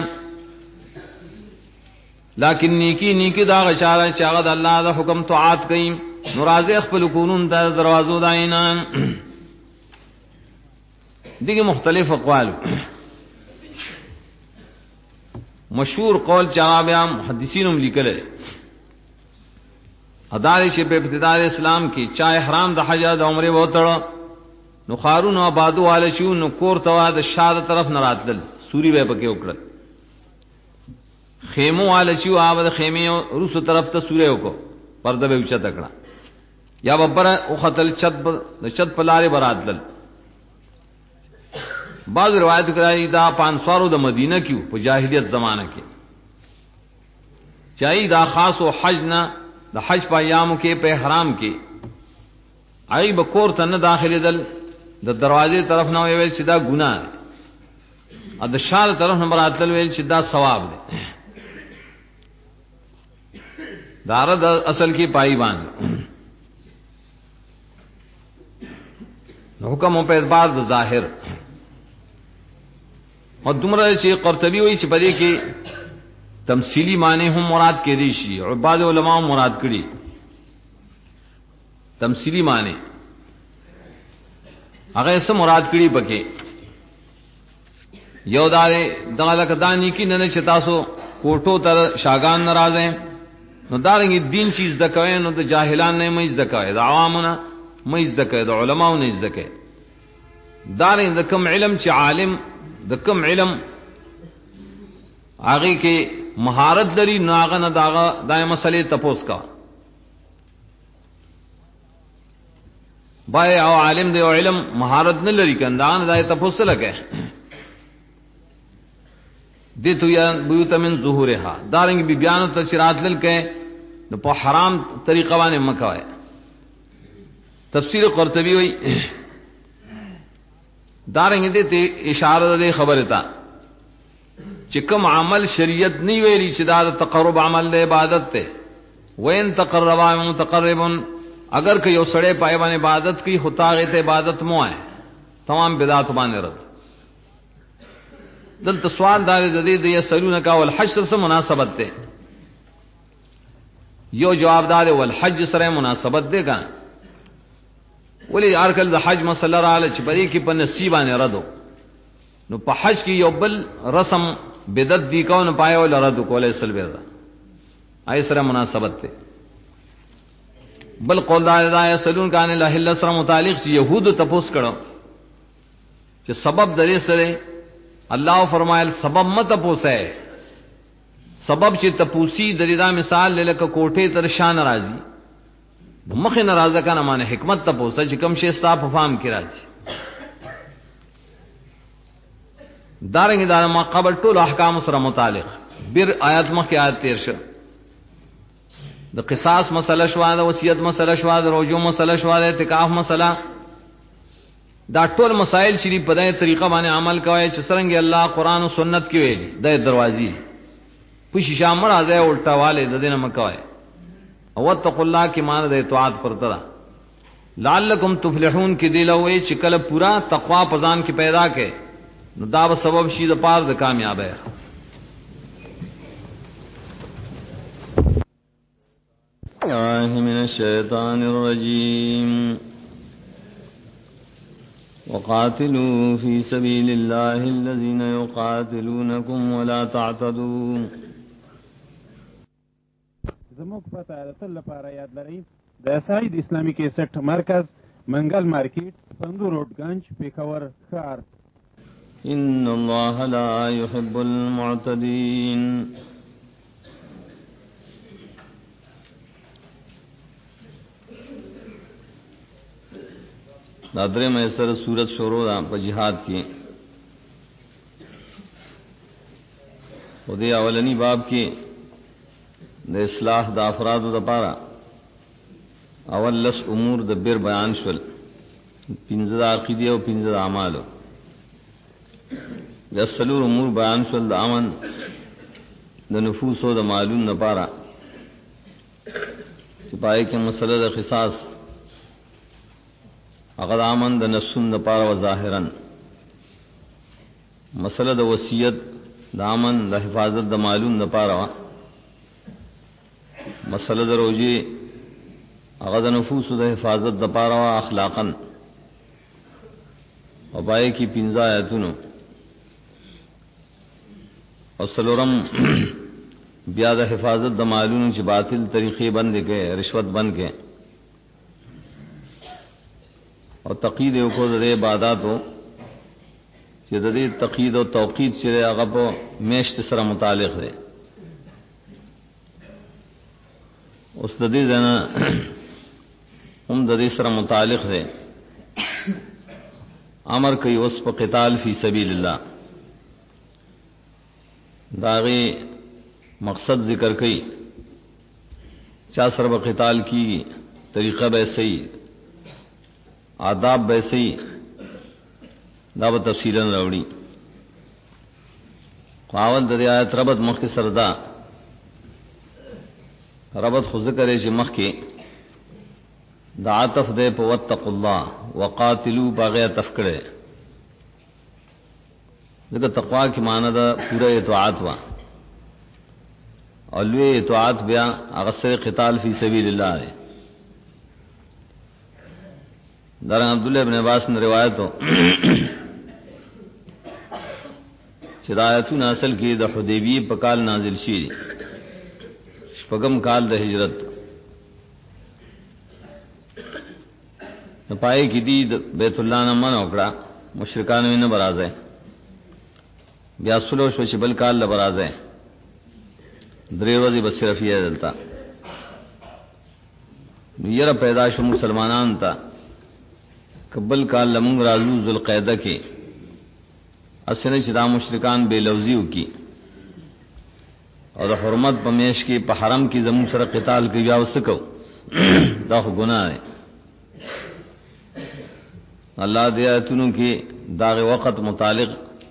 لیکن نیکی دا غشارہ چاگد اللہ دا حکم طاعت کئی نراز اخفل کورون تر دروازو دائنا. دیکھ مختلف اقوال. مشہور قول چاہاں محدثین لکھل ہے ادارش پہ ابتداء اسلام کی چاہے حرام دا حج دا عمرے بہتڑا نو خارون و آبادو والے شیو نو کور توا دا شاد طرف نراتل سوری بے پکے اکڑت، خیموں والے شیو آباد خیمے روس طرف تا سورے کو پردہ بے اچھا تکڑا یا ببرا اخطل چت پلارے براتل. بعض روایت کرائی دا پانسوارو دا مدینہ کیوں پا جاہلیت زمانہ کے چاہی دا خاص و حج نہ دا حج پا ایامو کے پہ حرام کے آئی بکور تا نہ داخل دل دا دروازے طرف نہ ویل چدا گناہ ہے، اور دا شار طرف نہ براتل ویل چدا ثواب دے. دارد اصل کی پائی باندھ حکم پہ اعتبار دا ظاہر اور دمرہ چی قرطبی ہوئی چی پدے کے تمثیلی معنی ہم مراد کے دیشی اور بعض علماء مراد کری تمثیلی معنی اگر ایسا مراد کری پکے یو دارے دغلق دانی کی ننے چتاسو کوٹو تر شاگان نرازیں نو دارنگی دین چیز دکوئے نو دا جاہلان نے مجز دکوئے دا عوامنا مجز دکوئے دا علماء نے دکوئے دارنگ دا کم علم چی عالم دا کم علم آگے کے مہارت لری ناغا نہ داغا دائیں مسئلے تپوس کا بائے او عالم دے او علم مہارت نہ لری کن داغا دائیں تپوس لگے دے تو یا بیوت من ظہورہا دارنگی بی بیانو تا چرات للکے نو پا حرام طریقہ وانے مکوائے. تفسیر قرطبی ہوئی دارنگی دے تے اشارہ دے خبرتا چکم عمل شریعت نہیں ویلی چدا تقرب عمل دے عبادت تے وین تقربا متقربن اگر کہ یو سڑے پائے بان عبادت کی خطاغت عبادت مو آئے تمام بدعت بانے رد. دل سوال دار جدید یہ سلون کا والحج سے مناسبت دے یو جواب دار والحج سر مناسبت دے گا ولی ارکل دا حج مسئلہ رالے چھ پدی کی پا نصیبانے ردو نو پا حج کی یو بل رسم بدت دی کو نو پائے والا ردو کو علیہ السلام دا آئی سر مناسبت تے. بل قول دا دا سلون کانے اللہ سر متعلق چھ یہود تپوس کرو چھ سبب درے سرے اللہ فرمائل سبب مت تپوس ہے سبب چھ تپوسی دریدہ مثال لے لکا کوٹے تر شان رازی مخ ناراضه کنه معنی حکمت ته پوسه چې کم شی ستا په فهم کې راځي. دارنګ دا ما قبل ټول احکام سره متعلق بیر آیات مخ کې آیات 13 د قصاص مسله شو دا وصیت مسله شو دا روزو مسله شو دا اعتکاف مسله دا ټول مسائل چې په دغه طریقه باندې عمل کوي چې څنګه الله قران او سنت کې ویلي د دروازې پوښی شامر راځي الټا والے د دینه مکوي واتقوا الله کی مان دے اطاعت پر ترا لعلکم تفلحون کی دلوے چکل پورا تقوا پزان کی پیدا کے نو دا سبب شید پار د کامیاب ہے. من الشیطان الرجیم وقاتلوا فی سبیل اللہ الذین یقاتلونکم ولا تعتدوا. زموږ پته د تل لپاره یاد لرئ د سعید اسلامی کیسټ مرکز منگل مارکیټ پندو روډ گنج پیښور ښار. ان الله لا يحب المعتدين. دادرے میں سر سورت شروع په جہاد کی ودی اولنی باب کی د اصلاح د افراد د پاره اول لس امور د بیر بیان شول پنځه عقیده او پنځه اعمال د سلور امور بیان شول د امن د نفوس او د مالون لپاره چې پای کې مسله د قصاص هغه امن د نفسون لپاره او ظاهرا مسله د وصیت د امن د حفاظت د مالون لپاره مسله د روزي هغه د نفوس د حفاظت لپاره او اخلاقا او پای کې پنځه آیاتونو او سلورم بیا د حفاظت د مالونو چې باطل طریقې بند کې رشوت بند کې او تقید یو کو د عبادتو چې د دې تقید او توقید چې هغه په میشت سره متعلق دی اوس د دې ځنه هم د دې سره متعلق دی امر کوي اوس په قتال فی سبیل الله داغي مقصد ذکر کئی چا سر با قتال کی طریقہ بیسی آداب بیسی دا با تفصیلا روڑی قاول در آیت ربط مخ کی سردا ربط خود ذکرے چی مخ کی دا عطف دے پا واتقوا اللہ وقاتلو باغی عطف کرے لیکن تقوی کی معنی دا پورا اطاعت وا اور لوی اطاعت بیا اغسر قتال فی سبیل اللہ ہے دارن عبداللہ ابن عباس نے روایت ہو چدایتون اصل کی دا حدیبی پکال نازل شیری شپگم کال دا ہجرت پائے کی دی بیت اللہ نے من اکڑا مشرکان میں نہ براز ہے بیا سلو شو چې بل کال لبرازه درې ورځې بس صرف یې دلتا یره پیدا شو مسلمانان ته قبل کال لمون رازو ذوالقعده کې اسنه چې دا مشرکان بے لوزیو کی او د حرمت په میش کې په حرم کې زمون سره قتال کوي یا وسکو دا خو ګناه دی الله دې آیتونو کې داغه وخت متعلق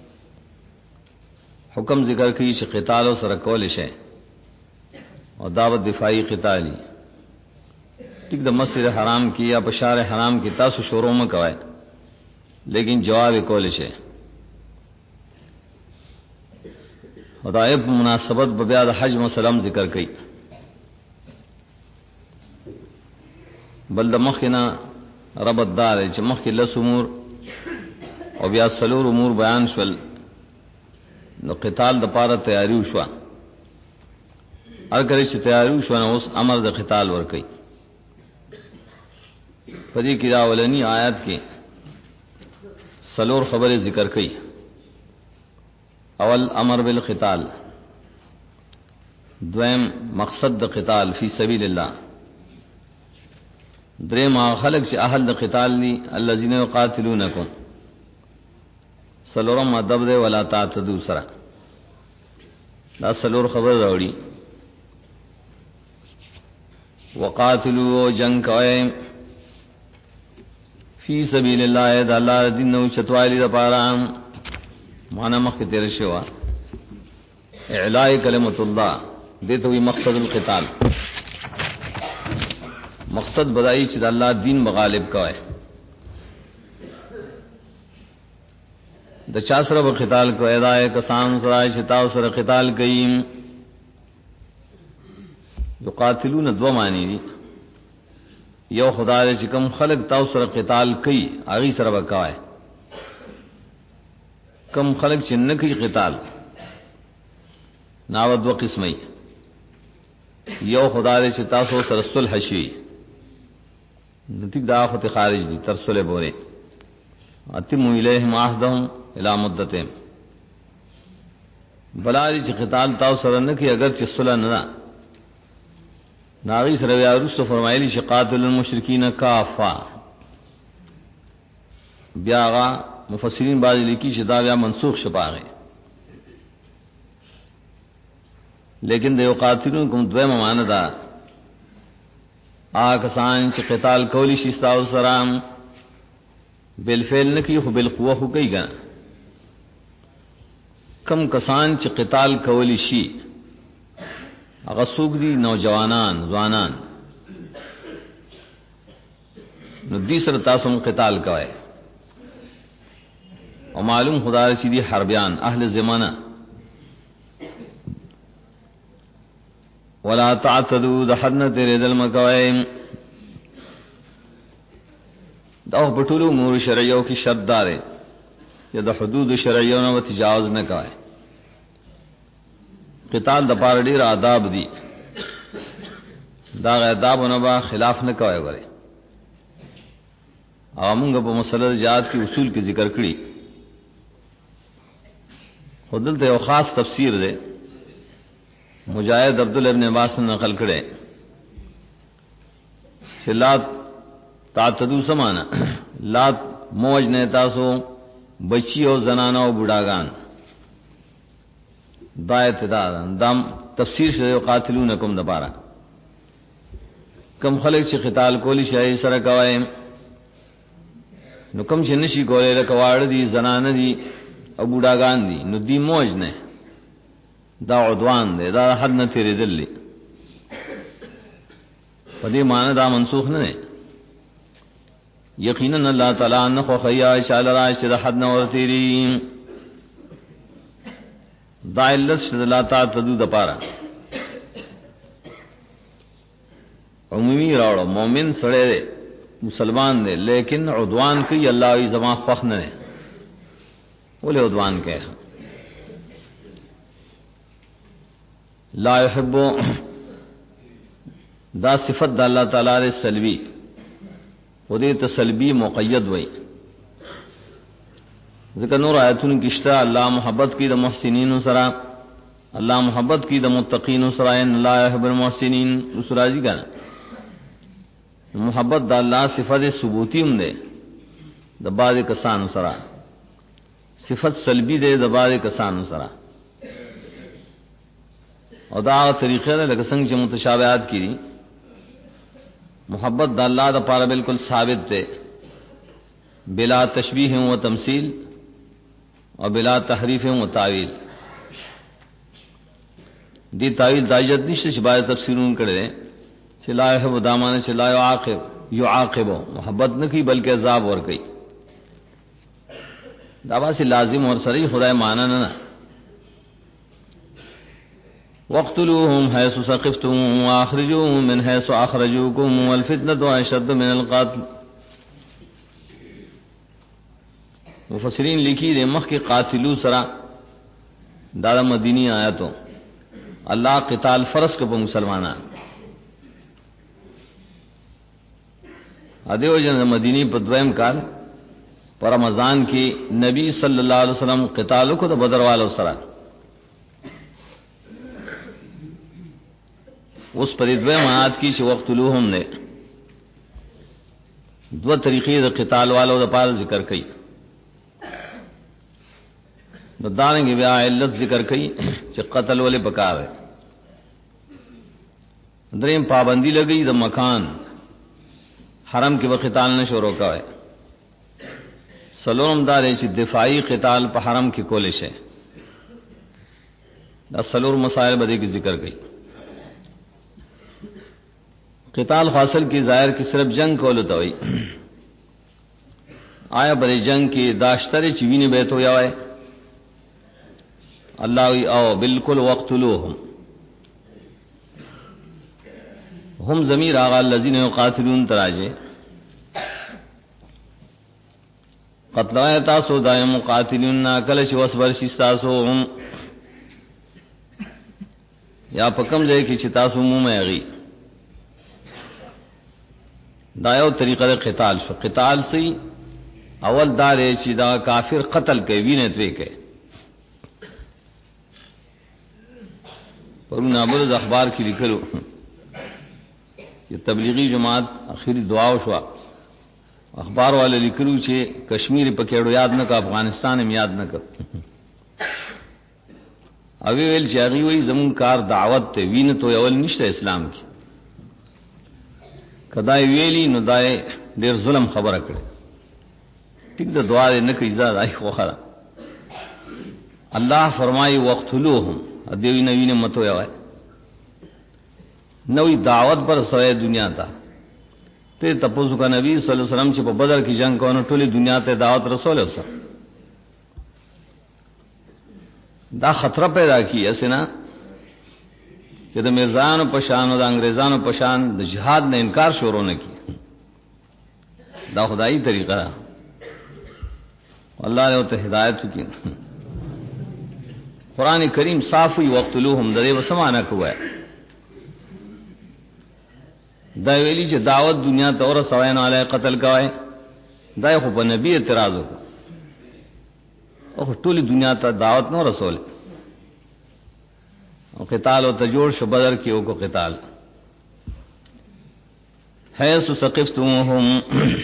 حکم ذکر کی چې قتال او سره کول شي او دعوت دفاعی قتالی ټیک د مسجد حرام کی یا بشار حرام کی تاسو شروع م کوي لیکن جواب کول شي خدای په مناسبت په بیا د حج مسلم ذکر کړي بل د مخینه ربط دار چې مخکې لس امور او بیا سلور امور بیان شول نو قتال د پاره تیاری وشو هر کله چې تیاری وشو نو اوس امر د قتال ور کوي په دې کې دا ولني آیات کې سلور خبره ذکر کړي اول امر بالقتال دویم مقصد د قتال فی سبیل الله دریم خلق چې اهل د قتال دي الذين يقاتلونكم سلورم ادب دے ولا تعتدوا سرا دا سلور خبر راوڑی وقاتلوا جنگ کوئے فی سبیل اللہ دا اللہ دین نو چتوالی دا پارا مانا مخی تیر شوا اعلائی کلمت اللہ دیتا ہوئی مقصد القتال مقصد بدائی چی دا اللہ دین بغالب کوئے د چا سره په قتال کو ادايه کسان سره چې تاسو سره قتال کوي یقاتلون دو معنی دي یو خدای چې کوم خلق تاسو سره قتال کوي هغه سره وکای کوم خلق چې نه کوي قتال ناو دو قسمه یو خدای چې تاسو سره صلح شي نو ټیک دا خو ته خارج دي تر صلح بوله اتم الیہم عهدهم الى مدتهم بلاری چې قتال تاسو سره نه کوي اگر چې صلح نه ناغي سره بیا رسو فرمایلی چې قاتل المشرکین کافا بیا غا مفسرین بعض لیکي چې دا بیا منسوخ شپاغه لیکن د یو قاتلون کوم دویمه معنی ده کسان چې قتال کولی شي تاسو سره بالفعل نکی خو بالقوه خو کوي ګا کم کسان چې قتال کولی شي هغه څوک دي نوجوانان ځوانان نو دې سره تاسو هم قتال کوئ او معلوم خدای چې دي حربيان اهل زمانہ ولا تعتدوا دحدنا تیرې دل مکوئ دا په ټولو امور شرعیو کې شرط دار یا د حدود شرعیو نه تجاوز نه کوي قتال د پاره ډیر آداب دي دا آدابونه با خلاف نه کوي غره او موږ په مسله جهاد کې اصول کې ذکر کړی خودل ته یو خاص تفسیر ده مجاهد عبد الله ابن عباس نے نقل کړي چې لا تعتدو سمانا لا موج نے تاسو بچی او زنانه او بوډاګان دایت دام تفسیر شوی قاتلونکم دبارا کم خلک چې قتال کولی شي سره کوي نو کم چې نشي کولای لکه واړه دي زنانه دي او بوډاګان دي نو دی موج نه دا عدوان دی دا حد نه تیرېدل دي په دې معنی دا منسوخ نه دی یقینا الله تعالی نه خو خیا اشاره را چې حد نه ورتيري دایلس لا تعتدو د پاره عمومی راړو مؤمن سره مسلمان دی لیکن عدوان کوي الله ای زما خوښ نه دی ولې عدوان کوي لا يحب دا صفت د الله تعالی ر سلبی و دې تسلبی مقید وای ذکر نور آیاتونو کې شته الله محبت کی د محسنین سره الله محبت کی د متقین سره ان لا يحب المحسنین سورہ کا محبت د الله صفت ثبوتی هم ده د بعض کسانو سره صفت سلبی ده د بعض کسانو سره او دا طریقې له لکه څنګه چې متشابهات کړي محبت د الله د پاره بالکل ثابت ده بلا تشبیہ و تمثیل اور بلا تحریف و تعویل دی تعویل دایجت نشته چې باید تفسیرون کړي چې لا يحب دامانه چې لا يعاقب محبت نه کوي بلکې عذاب ور کوي دا واسه لازم اور صریح خدای معنا نه وقتلوهم حيث ثقفتموهم واخرجوهم من حيث اخرجوكم والفتنه اشد من القتل مفسرین لیکي د مخ کې قاتلو سره دا مدینی آیاتو الله قتال فرض کو په مسلمانان ادیو جن مدینی په دویم کال پر رمضان کې نبی صلی الله علیه وسلم قتال کو د بدر والو سره اوس پر دویم آیات کې چې وقتلوهم نه دو طریقې د قتال والو د پال ذکر کړي نو دانګ بیا علت ذکر کړي چې قتل ولې پکاوه دریم پابندی لګي د مکان حرم کې وقتال نه شروع کاوه سلام دار چې دفاعي قتال په حرم کې کولې شي دا سلور مسائل باندې کې ذکر کړي قتال حاصل کی ظاہر کی صرف جنگ کول ته وي آیا بری جنگ کی داشتره چوینه به تو یاوي الله او بالکل وقتلوهم هم ضمیر آغا الذين يقاتلون تراجه قتل تاسو دائم مقاتلون کلش وسبر تاسو هم یا پکم ځای کی چې تاسو مو مېږي دا یو طریقه د قتال شو قتال سی اول دار چې دا کافر قتل کوي وینې ترې کوي پرونه ابل اخبار کې لیکلو چې تبلیغی جماعت اخیری دعا وشو اخبار والے لیکلو چې کشمیر په کېړو یاد نه کا افغانستان هم یاد نه کا او ویل چې هغه وی زمون کار دعوت ته وینې تو اول نشته اسلام کې کدای ویلی نو دای ډیر ظلم خبره کړي ٹھیک دا دعا دے نکی زاد آئی خوخرا اللہ فرمائی وقتلوہم دیوی نوی نے متو یوائے نوی دعوت پر سوئے دنیا تا تے تپوسو کا نبی صلی اللہ علیہ وسلم چھ پا بدر کی جنگ کونو ٹولی دنیا تے دعوت رسول ہے دا خطرہ پیدا کی ایسے نا کہ دا مرزانو پشان و دا انگریزانو پشان دا جہاد نے انکار شروع نہ کی دا خدای طریقہ رہا اللہ نے تو ہدایت کی قرآن کریم صاف ہوئی وقتلوہم دا دے وسمانہ کو ہے دا ویلی چھ دعوت دنیا تور سوائن علیہ قتل کوئے دا خوب نبی اعتراض ہو اور طولی دنیا تا دعوت نو رسول اور قتال و تجوڑ شو بدر کیو کو قتال حیث سقفتموہم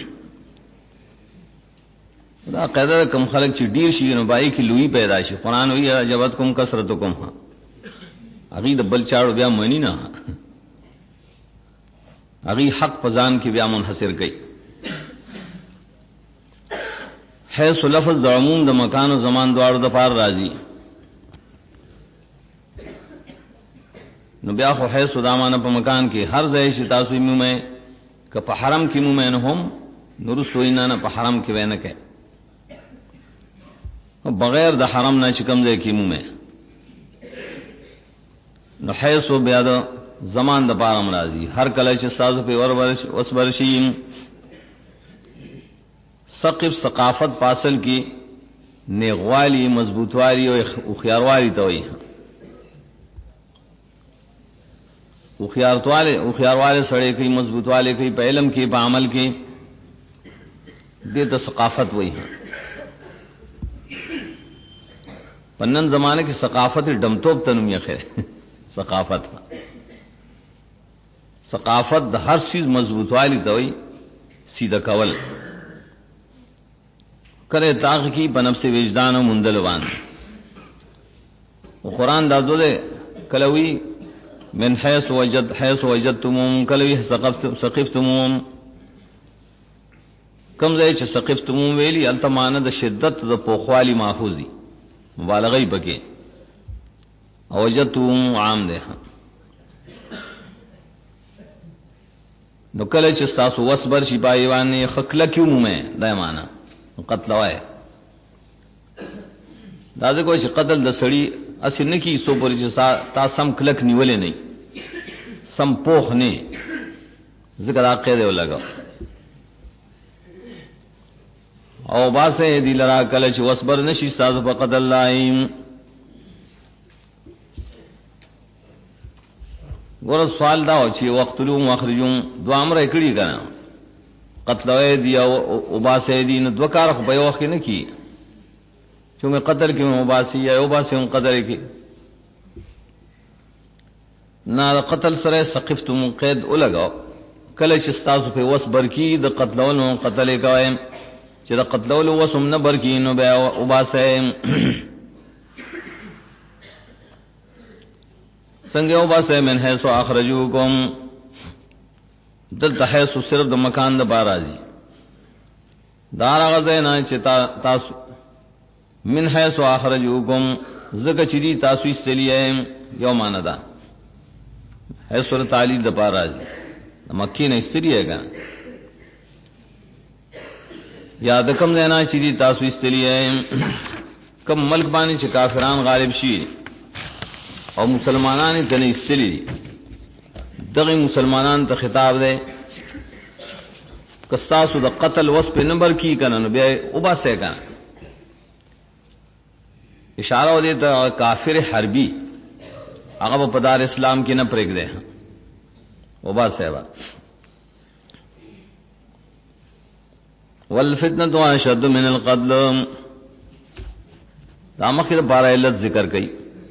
دا قیدر کم خلق چی دیر شی نبائی کی لوئی پیدا شی قرآن ہوئی عجبتکم کثرتکم ہاں عقید بل چاڑو بیا منی نا اگی حق پزان کی بیا منحصر گئی حیث لفظ دا عموم دا مکان و زمان دوار دا پار راضی نو بیا خو حیث دامانا پا مکان کی ہر زیشی تاسوی مو میں کہ پا حرم کی مو میں نہم نرسوئینانا پا حرم کی وینکے بغیر دا حرم نا چکم زی کی مو میں نو حیث بیا دا زمان دا پارم راضی ہر کلش سازو پہ وسبرشیم ثقف ثقافت پاسل کی نیغوالی مضبوطوالی و اخیاروالی توئی اخیاروالی سڑے کی مضبوطوالی کی پہ علم کی پہ عمل کی دیتا ثقافت وہی ہے پنن زمانے کی ثقافت ڈمتوب تنمی خیر ثقافت ہر چیز مضبوط والی توئی سیدھا کول کرے تاغ کی بنفس وجدان و مندلوان قرآن دادو دے کلوی من حیث وجدتموم کلوی ثقفتموم کم زی چھ ثقفتموم ویلی التماند شدت دا پوخوالی ماخوزی مبالغی بکے وجدتموم عام دے نو کله چې تاسو وسبر شي پایوانه خکله کیو میں دایمانه قتل وای دا ځکه چې قتل د سړی اسی نه کی سو پر چې تا سم کلک نیولې نه سم پوخ نه ذکر عقیده ولګا او باسه دی لرا کله چې وسبر نشي تاسو په قتل لایم ګور سوال دا چې وقتلو مخرجون دو امر کړي کنه قتل دی او باسه دی نو دوکار خو په یو وخت نه کی چې مې قتل کې مباسی یا او باسه هم قدر کې نه قتل سره ثقفتم قید ولګاو کله چې تاسو په وسبر کی د قتلولو قتل کوي چې د قتلولو وسم نه برکی نو بیا او باسه سنگے او باسے من حیث اخرجوکم دلتا حیث صرف دا مکان دا بارازی دارا غزینا چتا تاسو من حیث اخرجوکم زکا چیدی تاسو استلیے یو مانا دا حیث اور تعلیل دا بارازی مکی نا استلیے گا یا دکم زینا چیدی تاسو استلیے کم ملک بانی چھ کافران غالب شیر اور مسلمانان تنے استلی دغی مسلمانان تا خطاب دے کستاسو دا قتل وصف نمبر کی کنن بیا اوبا سے کنا اشارہ ہو دے تا کافر حربی اغب پدار اسلام کی نہ پریک دے اوبا سے با والفتنة اشد من القتل دامخیر بارہ علت ذکر کئی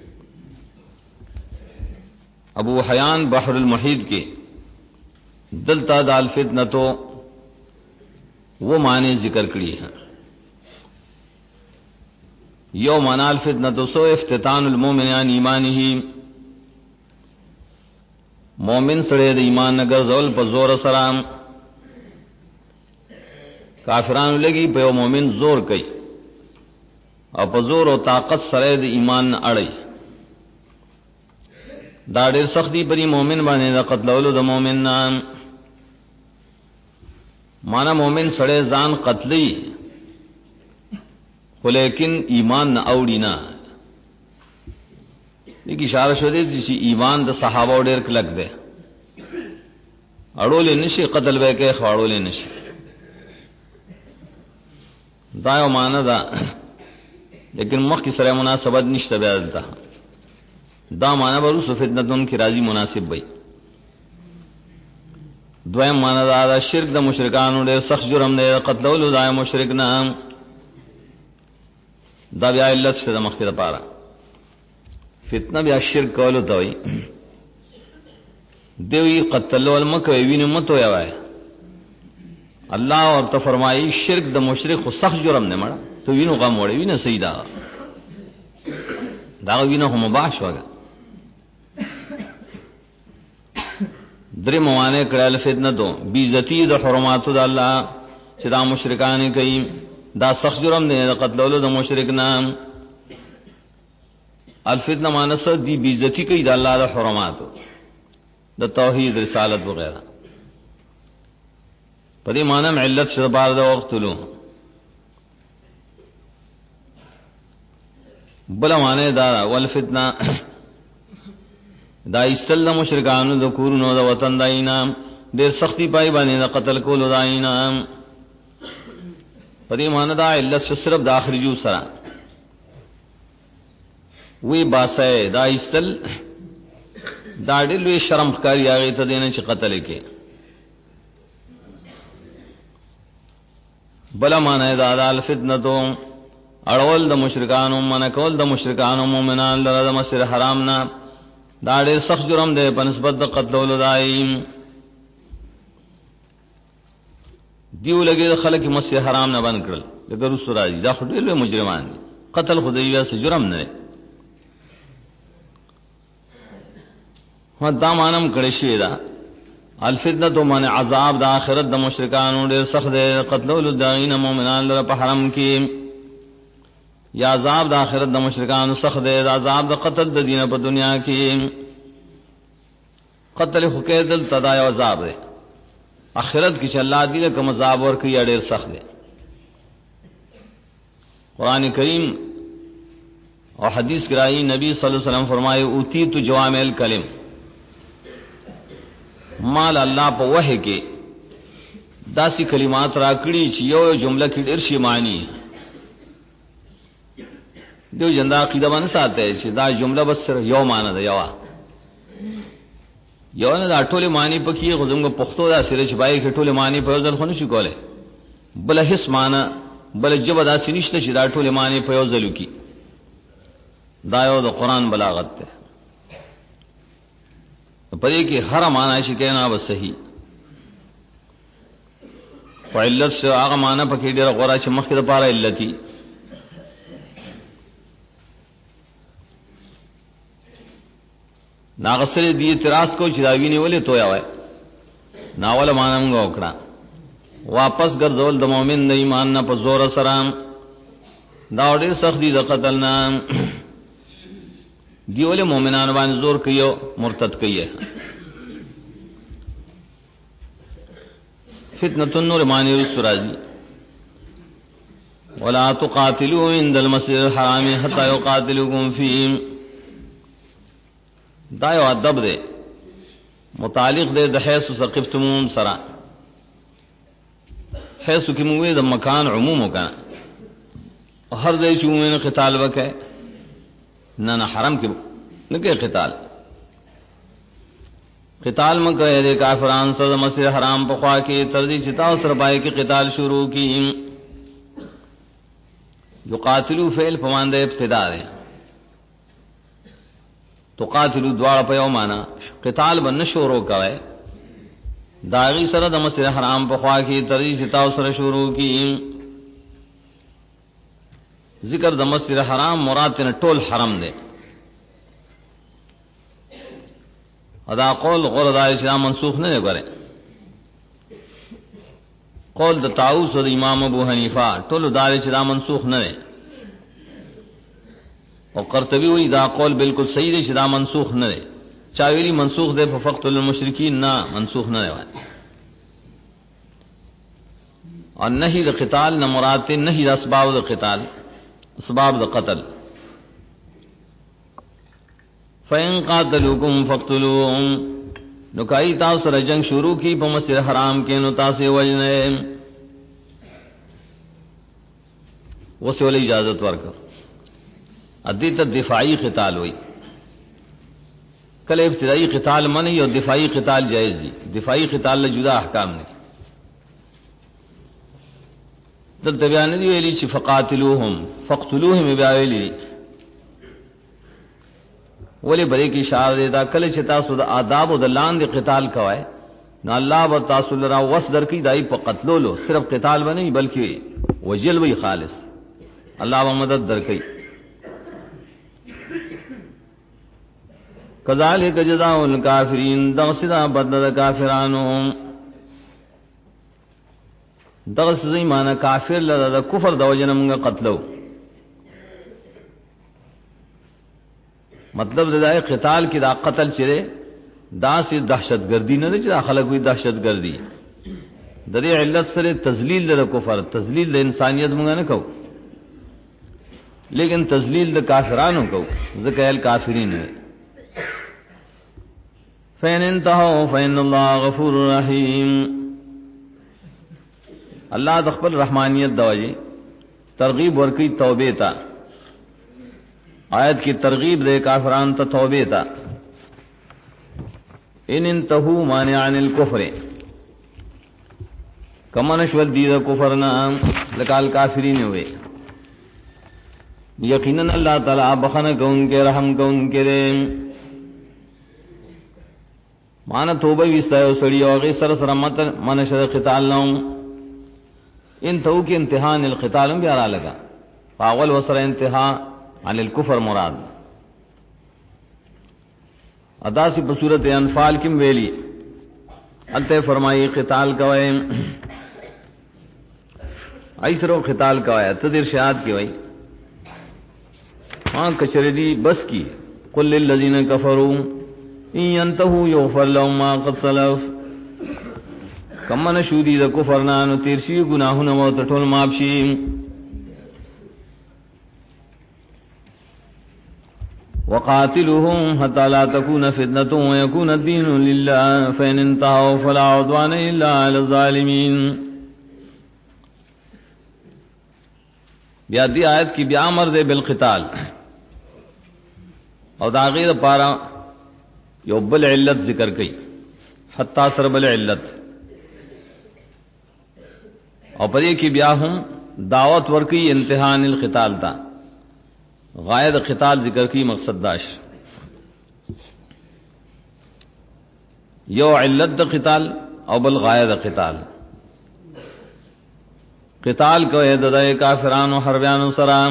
ابو حیان بحر المحیط کے دلتا دال فتنہ تو وہ معنی ذکر کری ہیں یو معنی الفتنہ تو سو افتتان المومن عن ایمانہ مومن سڑے د ایمان نگر زول پر زور سلام کافرانو لګي په مؤمن زور کوي او په زور او طاقت سره د ایمان اړي دا ډېر سخت دی په مؤمن باندې د قتلولو د مؤمن نام معنا مؤمن سره ځان قتلي خو لیکن ایمان نه اوړي نه یک اشاره شو دی چې ایمان د صحابه ډېر کلک دی اړول نشي قتل به کې خواړول نشي دا یو معنا ده لیکن مخ کی سره مناسبت نشته بیا دلته دا معنا ورو فتنتون کی راضی مناسب وي دویم معنا دا شرک د مشرکانو ډېر سخت جرم دی قتلولو د مشرک نه دا بیا علت شته مخ کی لپاره فتنه بیا شرک کولو ته وي دیوی قتلول مکه ویني متو یوای الله ورته فرمایي شرک د مشرک خو سخت جرم نه مړه تو وینو غم وړي وینه سیدا دا وینه هم مباح وګه درې موانه کړه فتنه دو بیزتی د حرماتو د الله چې دا مشرکان کوي دا سخت جرم نه د قتلولو د مشرک نام الفتنه مانس دی بیزتی کوي د الله د حرماتو د توحید رسالت وغیرہ په دې معنی علت شته بار د وختلو بل معنی دا ول فتنه دا استل مشرکانو د کورونو د وطن داینا ډېر سختی پای باندې د قتل کولو داینا په دې معنی دا علت صرف د اخري جو سره وی باسه دا استل دا ډېر لوی شرم ښکاری هغه ته دینه چې قتل کې بل معنی دا د الفتنه اړول د مشرکانو من کول د مشرکانو مؤمنان لره د مسجد حرام نه دا ډېر سخت جرم دی په نسبت د قتلولو دایم دیو لګي خلک مسجد حرام نه بند کړل لکه رسول راځي دا ډېر لوی مجرمان دي قتل خدای واسه جرم نه و دا مانم کړی شي دا الفتنه تو معنی عذاب د آخرت د مشرکانو ډېر سخت دی قتلولو داین مؤمنان لره په حرم کې یا عذاب د آخرت د مشرکانو سخت دی دا عذاب د قتل د دینه په دنیا کې قتل خو کې دل تدای عذاب دی آخرت کې چې الله دې کوم عذاب ورکړي ډېر سخت دی قران کریم او حدیث کې راځي نبی صلی الله علیه وسلم فرمایي اوتیت جوامع الکلم مال الله په وحی کې داسي کلمات راکړي چې یو جمله کې ډېر شي معنی دیو جندا عقیده باندې ساته چې دا جمله بس سره یو معنی ده یو نه دا ټوله معنی پکې غوږم پښتو دا سره چې بای کې ټوله معنی په ځل خو نشي کوله بل هیڅ معنی بل جبه دا سنشته چې دا ټوله معنی په یو ځل کې دا یو د قران بلاغت ده په دې کې هر معنی شي کېنا به صحیح فعلت سره هغه معنی پکې ډېر غوړا چې مخکې د پاره علتي ناغسر دی اعتراض کو چې دا ویني ولې تویا وای ناول مانم وکړه واپس ګرځول د مؤمن د ایمان نه په زور سره دا ډېر سخت دي د قتل نه دیول مؤمنان باندې زور کيو مرتد کيي فتنه النور معنی رسراجي ولا تقاتلوا عند المسجد الحرام حتى يقاتلوكم فيه دا یو ادب دی متعلق دی د حيث ثقفتمون سرا حيث کی موږ د مکان عموم وکړه هر ځای چې موږ قتال وکړي نه حرم کې نه کې قتال مکه د کافرانو سره مسجد حرام په خوا کې تر دې چې تاسو سره پای کې قتال شروع کی یقاتلوا فعل فمانده ابتدا ده تقاتلوا دوار په یو معنا قتال بن شروع کوي داغي سره د مسجد حرام په خوا کې تر دې چې تاسو سره شروع کی ذکر د مسجد حرام مراد نه ټول حرم ده ادا قول غرض اسلام منسوخ نه غره قول د طاووس او د امام ابو حنیفه ټول دار چې دا منسوخ نه دی، او قرطبی وی دا قول بالکل صحیح دی چې دا منسوخ نه دی. چا ویلی منسوخ دی په فقتل المشرکین، نه منسوخ نه دی. اور نهی د قتال نه مراد ته نهی د اسباب د قتال، اسباب د قتل. فَإِن قَاتَلُوكُمْ فَاقْتُلُوهُمْ، نو کای تاسو سره جنگ شروع کی په مسجد حرام کې نو تاسو وجنه وسه ولې اجازه ورکړه. ادي ته دفاعی قتال وای، کله ابتدائی قتال منی او دفاعی قتال جائز دی. دفاعی قتال له جدا احکام نه دلته بیان دی ویلی چې فقاتلوهم فقتلوهم بیا ویلی ولی بری کی اشاره دا کله چې تاسو د آداب او د لاندې قتال کوای نو الله و تاسو لرا وس درکې دای په قتلولو، صرف قتال بنئ بلکې وجل وی خالص، الله و مدد درکې. کذالک جزاء الکافرین، دغسدا بدل کافرانو. دغس زی معنی کافر لره د کفر د وجنه موږ قتلو. مطلب دای قتال کې دا قتل چره دا سي دهشتګردي نه چې خلک وي دهشتګردي. د دې علت سره تذلیل د کفر، تذلیل د انسانيت موږ نه کوو، لیکن تذلیل د کافرانو کوو، ځکه الکافرین وي. فَإِنِ انتهوا فَإِنَّ اللَّهَ غَفُورٌ رَحِيمٌ. اللہ د خپل رحمانیت دواجی ترغیب ورکی توبه تا. آیت کی ترغیب دے کافران تا توبه تا. ان انتهوا مانع عن الكفر، کمنشول دید کفرنا لکال کافرین ہوئے. یقیناً اللہ تعالی بخن کون کے رحم کون کے دے. مانا توبه وستایو سړی او غي سره سره منشر قتال نوم ان تو کی امتحان القتال بیا را لگا اول وسر انتہا عن الكفر مراد. ادا سی بصورت انفال کم ویلی انت فرمائی قتال کوئے ایسرو قتال کوئے تدیر شہاد کی وئی ہاں کچردی بس کی قل للذین کفروا ان ينتهوا يغفر لهم ما قد سلف. کمن شودی د کفر نه نو تیر شي گناهونه مو ته ټول معاف شي. وقاتلوهم حتى لا تكون فتنة ويكون الدين لله فإن انتهوا فلا عدوان إلا على الظالمين. بیا دی آیت کی بیا امر دے بالقتال او دا غیر پارا یو بل علت ذکر کئی حتی سر بل علت او پدې کې بیا هم دعوت ورکی امتحان القتال تا غایه د قتال ذکر کی مقصد داش یو علت د قتال او بل غایه د قتال. قتال کوي د کافرانو حربانو سره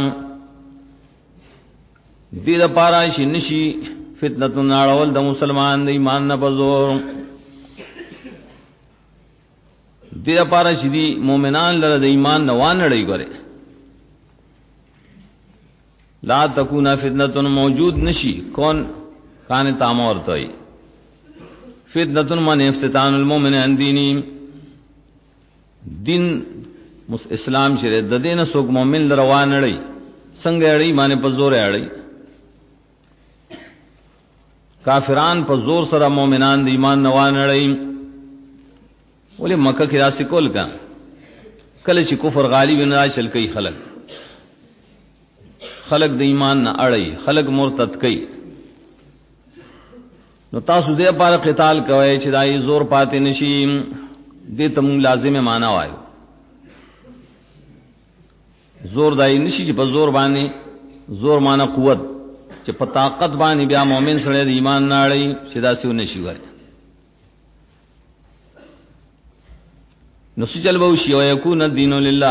دې د پاره شي نشي فتنه ناړول د مسلمان د ایمان نه بزور. دیر پارا شدی مومنان لرا د ایمان نوان نڑی گرے لا تکونا فتنتن موجود نشی کون کان تامور توئی. فتنتن من افتتان المومن عن دینی دین اسلام شرے د دین سوک مومن لرا وان نڑی سنگ اڑی مانے پا زور اڑی. کافران پا زور سرا مومنان د ایمان نوان نڑی. ولی مکہ کی راسی کول کا کله چې کفر غالب نه چل کوي خلق د ایمان نه اړي خلق مرتد کوي. نو تاسو دې پر قتال کوي چې دای زور پاتې نشي. دې تم لازم معنا وایو زور دای نشي چې په زور باندې زور معنا قوت چې په طاقت باندې بیا مؤمن سره د ایمان نه اړي چې دا سیو نشي وای. نو سچل بو شی او یکون الدین لله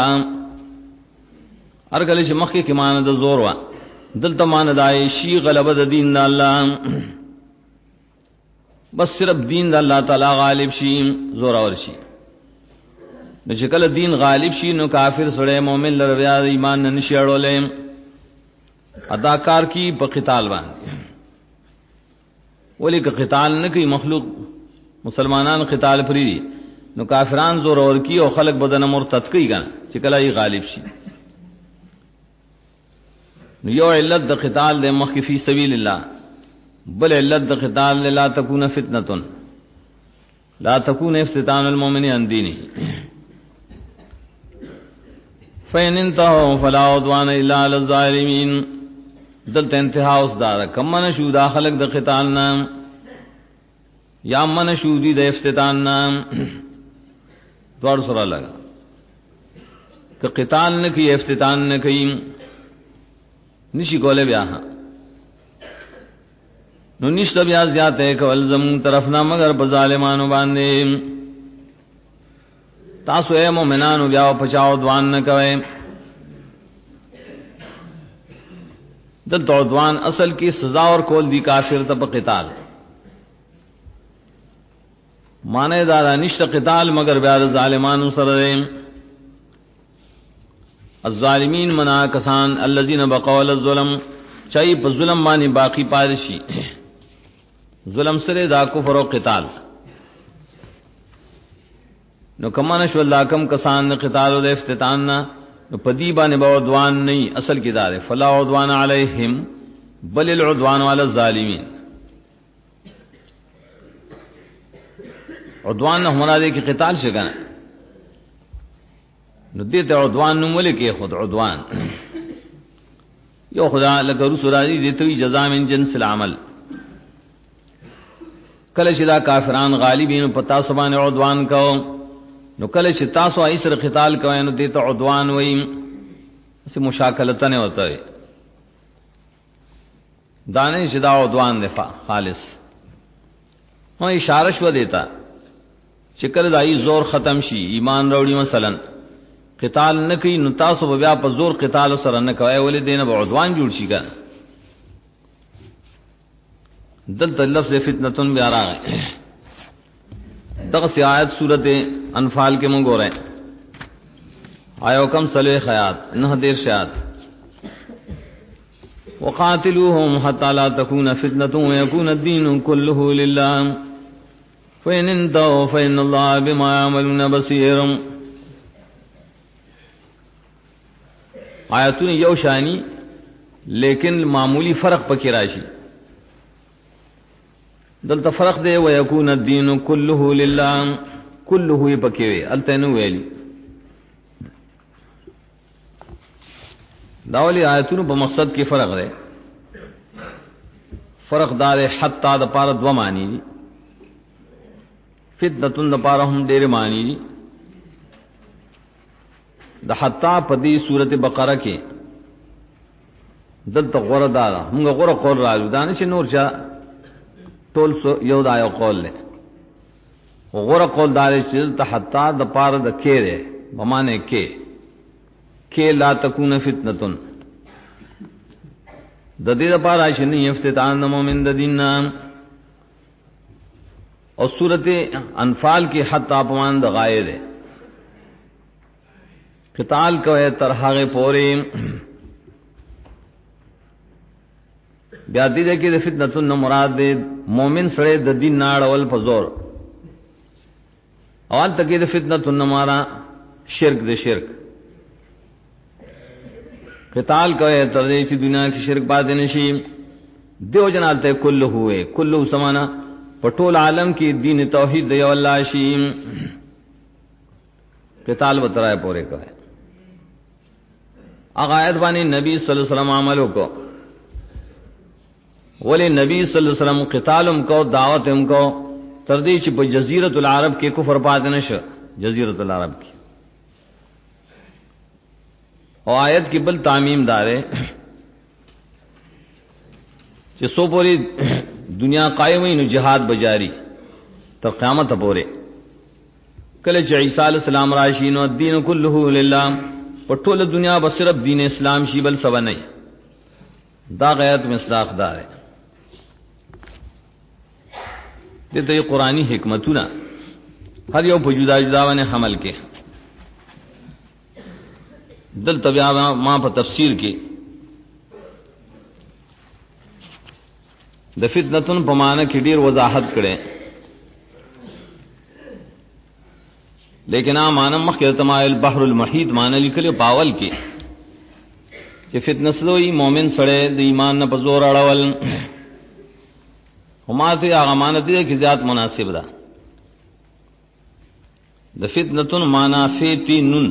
ارګل چې مخکې کې مان د زور وا دلته مان دای شی غلبه د دین د الله بس صرف دین د الله تعالی غالب شي زور اور شي. نو چې کله دین غالب شي نو کافر سره مؤمن لره بیا ایمان نه نشي اړولې اداکار کی په قتال باندې ولی که قتال نه کوي مخلوق مسلمانان قتال پری دي نو کافران زور اور کی او خلق بدن مرتد کوي ګان چې کله ای غالب شي نو یو علت د قتال د مخ فی سبیل الله بل علت د قتال لا تکون فتنه لا تکون افتتان المؤمن عن دینه فین انتهوا فلا عدوان الا علی الظالمین دلته انتها اوس دار کم من شو داخلك د قتال نام یا من شو دی د افتتان نام دوار سره لگا کہ قتال نہ کی افتتان نہ کی نشی کولے بیا نو نشته بیا زیات ہے کول زمون طرف نہ مگر بظالمانو باندې تاسو اے مومنانو بیا پچاو دوان نہ کوئ دلته عدوان اصل کی سزا اور کول دی کافر ته په قتال معنی دا نشته قتال مگر بیا ظالمانو سره الظالمین منا کسان الذين بقوا الظلم چای په ظلم باندې باقی پادشي ظلم سره دا کفر او قتال نو کمانه شو الله کم کسان قتال او افتتان نو پدی باندې به عدوان نه اصل کی دار فلا عدوان علیہم بل العدوان علی الظالمین عدوان نہ ہونا دے کہ قتال شگن نو دیتے عدوان نو ملک خود عدوان یو خدا لک رسول اللہ دیتوی جزا من جنس العمل کله چې دا کافران غالبین پتا سبان عدوان کو نو کله چې تاسو ایسر قتال کوئ نو دیتا عدوان وای اسے مشاکلتن ہوتا ہے دانے شدا عدوان دفاع خالص ہاں اشارہ شو دیتا چکر دائی زور ختم شي ایمان روڑی مثلا قتال نہ کی نو تاسو بیا په زور قتال سره نه کوي ولې دینه به عدوان جوړ شي ګان دلته لفظ فتنه بیا راغی دغه سی آیت سورۃ انفال کے مونږ ګورئ آیو کم صلی خیات نه دیر شات وقاتلوهم حتى لا تكون فتنه ويكون الدين كله لله فإن انتهوا فإن الله بما يعملون بصير آیتون یو شانی لیکن معمولی فرق پکې راشي دلته فرق دی ويكون الدين كله لله كله پکې وي الته نو ویلي داولی آیتونو په مقصد کې فرق دی فرق دار حتا د پاره دو معنی دي فتنه د پاره هم ډېر معنی دي د حتا په دې سورته بقره کې دلته غره دارا موږ غره قول راځو دانه چې نور چا ټول یو دا یو قول له غره قول دار چې حتا د پاره د کې ده بمانه کې لا تکون فتنه د دې لپاره چې نه افتتان مومن د دین نام او سورته انفال کې حتا پمان د غایه ده قتال کوي تر هغه پورې بیا دې کې د فتنه مراد د مومن سره د دین ناړول په زور اول تکي د فتنه مارا شرک د شرک قتال کوي تر دې چې دنیا کې شرک باد نشي دیو جنالته کله ہوئے کله سمانا پټول عالم کې دین توحید دی الله شي قتال وترای پورے کوي اغایت باندې نبی صلی الله علیه وسلم عملو کو ولی نبی صلی الله علیه وسلم قتالم کو دعوتم کو تر دې چې په جزیرۃ العرب کې کفر پات نشه جزیرۃ العرب کې او آیت کی بل تعمیم دارے چې سو پوری دنیا قائم وي نو جهاد بجاری تر قیامت پورے کله چې عیسی علیہ السلام راشي نو الدین کله لله په ټول دنیا به صرف دین اسلام شی بل سبا نه دا غیرت مصداق دار دته قرآنی حکمتونه هر یو په جدا جدا باندې حمل کې دل تبیا ما په تفسیر کې د فتنتون په معنی کې ډیر وضاحت کړي، لیکن معنی مخکې تمایل بحر المحیط معنی لیکلو پاول کې چې فتنه سوی مؤمن سره د ایمان نه په زور اړول هماته هغه معنی دي چې زیات مناسب ده. د فتنتون معنی فتنون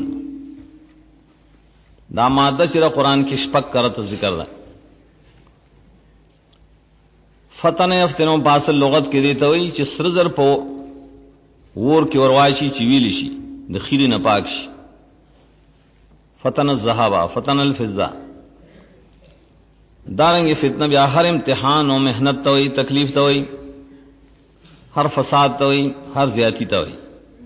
دا ماده چې قرآن کې شپږ کرته ذکر ده. فتن یفتنو پاس لغت کې دی ته وی چې سرزر په ور کې ورواشي چې ویل شي د خیری نه پاک شي. فتن الذهب فتن الفضه دارنګ فتنه بیا هر امتحان او مهنت ته وی تکلیف ته وی هر فساد ته وی هر زیاتی ته وی.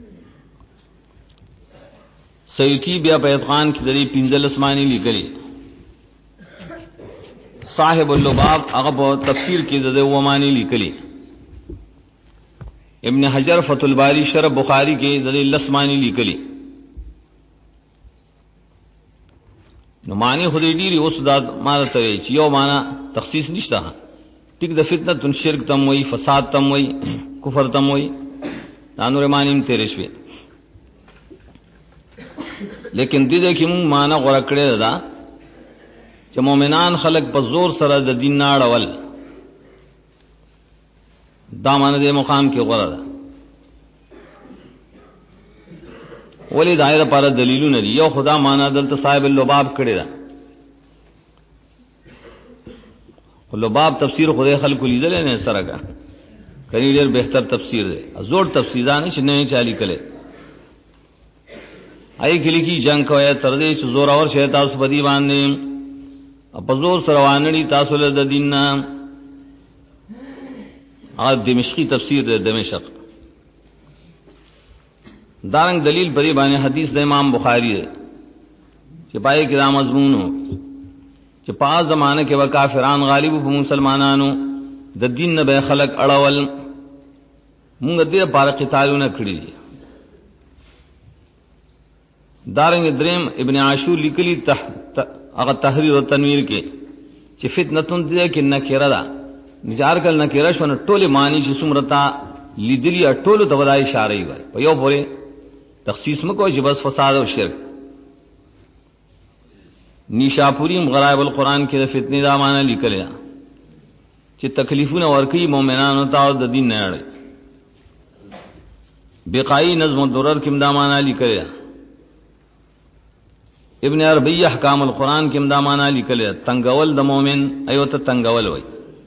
سیوطی بیا په اتقان کې د 15 اسماني لیکلي. صاحب اللباب هغه په تفسیر کې د ومانی لیکلي. ابن حجر فتح الباری شرح بخاری کې د لسمانی لیکلي. نو معنی خو دې ډیری اوس دا ماده ته چې یو معنی تخصیص نشته. ټیک د فتنه تن شرک تم وای، فساد تم وای، کفر تم وای، دا نور معنی تیرې شوي. لیکن دې کې مونږ معنی غوړه کړې ده چې مؤمنان خلق په زور سره د دین نه اړول، دا معنی د مقام کې غوړه ده. ولی دایره پر دلیلونه دي. یو خدا معنی دلته صاحب اللباب کړی ده. اللباب تفسیر خدای خلق لیدل نه سره کا کړي ډېر بهتر تفسیر دی. زوړ تفسیران چې نه چالي کړي آی کلی کی جنگ کوي تر دې چې زور اور شي تاسو په دی باندې په زور سره وانړي تاسو له د دین نه. ا دمشقی تفسیر د دمشق دارنګ دلیل بری باندې حدیث د امام بخاری دی چې پای کې دا مضمون ہو چې په زمانه کې وکافران غالب په مسلمانانو د دین نه به خلق اړول. موږ دې لپاره قتالونه کړی دي. دارنګ دریم ابن عاشور لیکلی هغه تحریر او تنویر کې چې فتنتون دې کې نکره ده نجار کل نکره شونه ټوله معنی چې سمرتا لیدلی ټوله د ولای اشاره یې وای په یو پورې تخصیص مکو چې بس فساد او شرک. نیشاپوری غرائب القرآن کې د فتنې دا معنی لیکل چې تکلیفونه ورکی مؤمنانو ته او د دین نه اړي. بقای نظم الدرر کې دا معنی لیکل. ابن عربی احکام القرآن کې دا معنی لیکل تنگول د مؤمن ایو ته تنگول وای.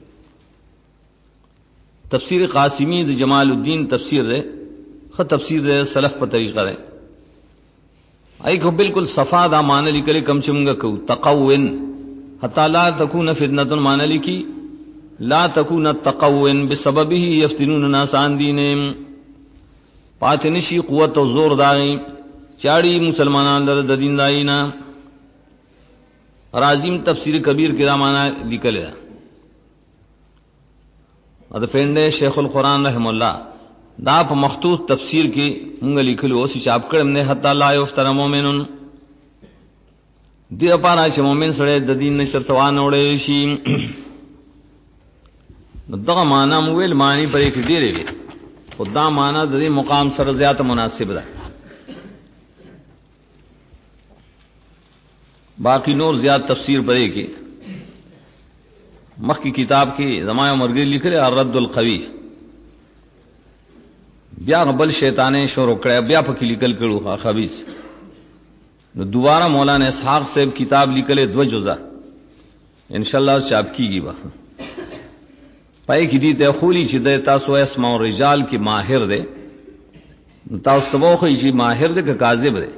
تفسیر قاسمی د جمال الدین تفسیر ده خ تفسیر ده سلف په طریقه ده ای کو بالکل صفا دا معنی لیکل کم چمګه کو تقون حتا لا تکون فتنه معنی لیکي لا تکون التقون بسببه يفتنون الناس عن دینهم پاتنشی قوت او زور دای چاړي مسلمانان در د دین داینا. رازیم تفسیر کبیر کې دا معنی لیکل ده. اد پنده شیخ القرآن رحم الله دا په مخطوط تفسیر کې مونږ لیکلو او چاپ کړم نه حتا لا یفتر مؤمنون دی لپاره چې مؤمن سره د دین نشرتوان وړي شي. دغه معنا مویل معنی پرې کې دی لري خدا معنا د دې مقام سره زیات مناسب ده. باقی نور زیات تفسیر پرې کې مخ کی کتاب کې زمایو مرګ لیکل الرد القوی بیا غبل شیطانې شروع کړه بیا په کې لیکل کړو خبيث. نو دوباره مولانا اسحاق صاحب کتاب لیکل 2 جزء ان شاء الله چاپ کیږي. با پای کې دي ته خولي چې د تاسو اسماء الرجال کې ماهر دی. تاسو ته وایي چې ماهر دی که کاذب دی.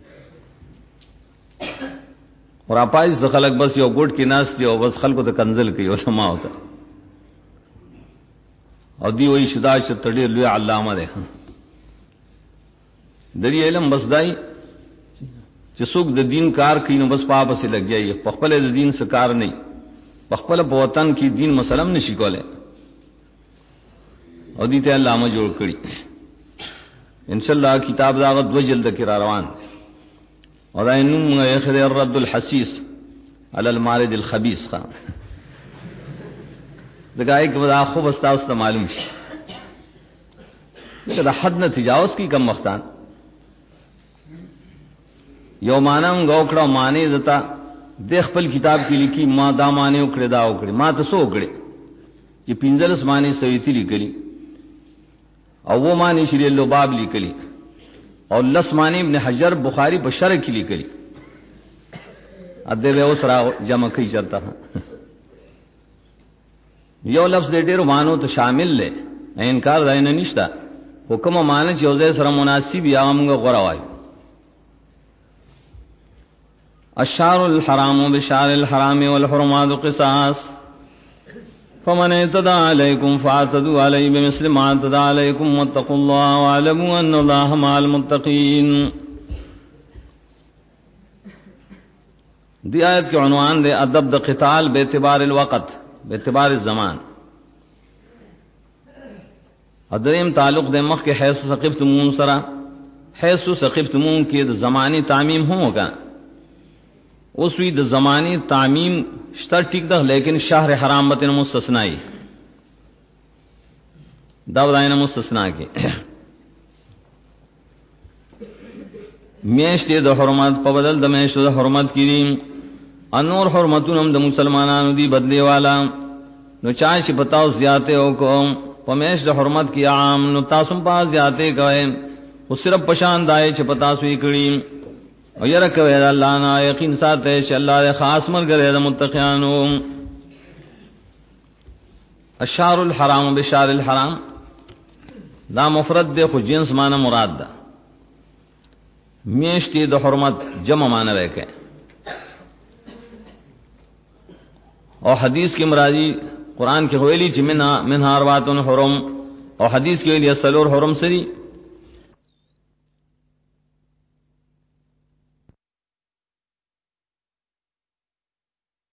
اور اپای ز خلق بس یو ګډ کې ناس دی او بس خلکو ته کنزل کوي او سما ہوتا او دی وی شدا چې تړي لوی علامه ده. د دې علم بس دای چې څوک د دین کار کوي نو بس پاپ سره لګیږي. په خپل د دین څخه کار نه په خپل په وطن کې دین مسلم نشي کولای او دې ته علامه جوړ کړی. ان شاء الله کتاب دا 2 جلد کې را روان. اور اینم یخر الرد الحسیس علی المارد الخبیث خان دغه یک ودا خو بستا است معلوم شي دا حد نه تجاوز کی کم وختان یو مانم غوکړه معنی دتا د خپل کتاب کې لیکي ما دا معنی وکړه دا وکړه ما ته سو وکړه چې پینځلس معنی سویتی لیکلي او وہ معنی شری اللباب لیکلي اور لس معنی ابن حجر بخاری په شرح کې لیکلي اده به اوسرا جمع کوي چرته یو لفظ دې ډېر مانو ته شامل لې انکار راي نه نشتا حکم معنی چې اوځه سره مناسب یا موږ غوړه وایو الشهر الحرام بشهر الحرام والحرمات قصاص فمن اعتدى عليكم فاعتدوا عليه بمثل ما اعتدى عليكم واتقوا الله واعلموا ان الله مع المتقين. دی آیت کے عنوان دے ادب د قتال باعتبار الوقت باعتبار الزمان. ادریم تعلق دے مخ کے حیث ثقفتمون سرا حیث ثقفتمون کی زمانی تعمیم ہوگا اس وی د زمانی تعمیم شتر ٹھیک دا لیکن شہر حرام بتن مستثنائی داودائن مستثنا کی میشت د حرمت په بدل د میشت د حرمت کی انور حرمتون د مسلمانانو دی بدلی والا نو چا چې بتاو زیاته او کو په میشت د حرمت کی عام نو تاسو په زیاته کوي او صرف پشان دای چې پتا سوی کړي او یره کوي الله نه یقین ساته چې الله خاص مرګره د متقینانو. الشهر الحرام بشهر الحرام دا مفرد دے خو جنس معنی مراد دا میشتی د حرمت جمع معنی رکھے اور حدیث کی مرادی قرآن کی ہوئلی چی منها اربعۃ حرم اور حدیث کی ویلی سلور حرم سری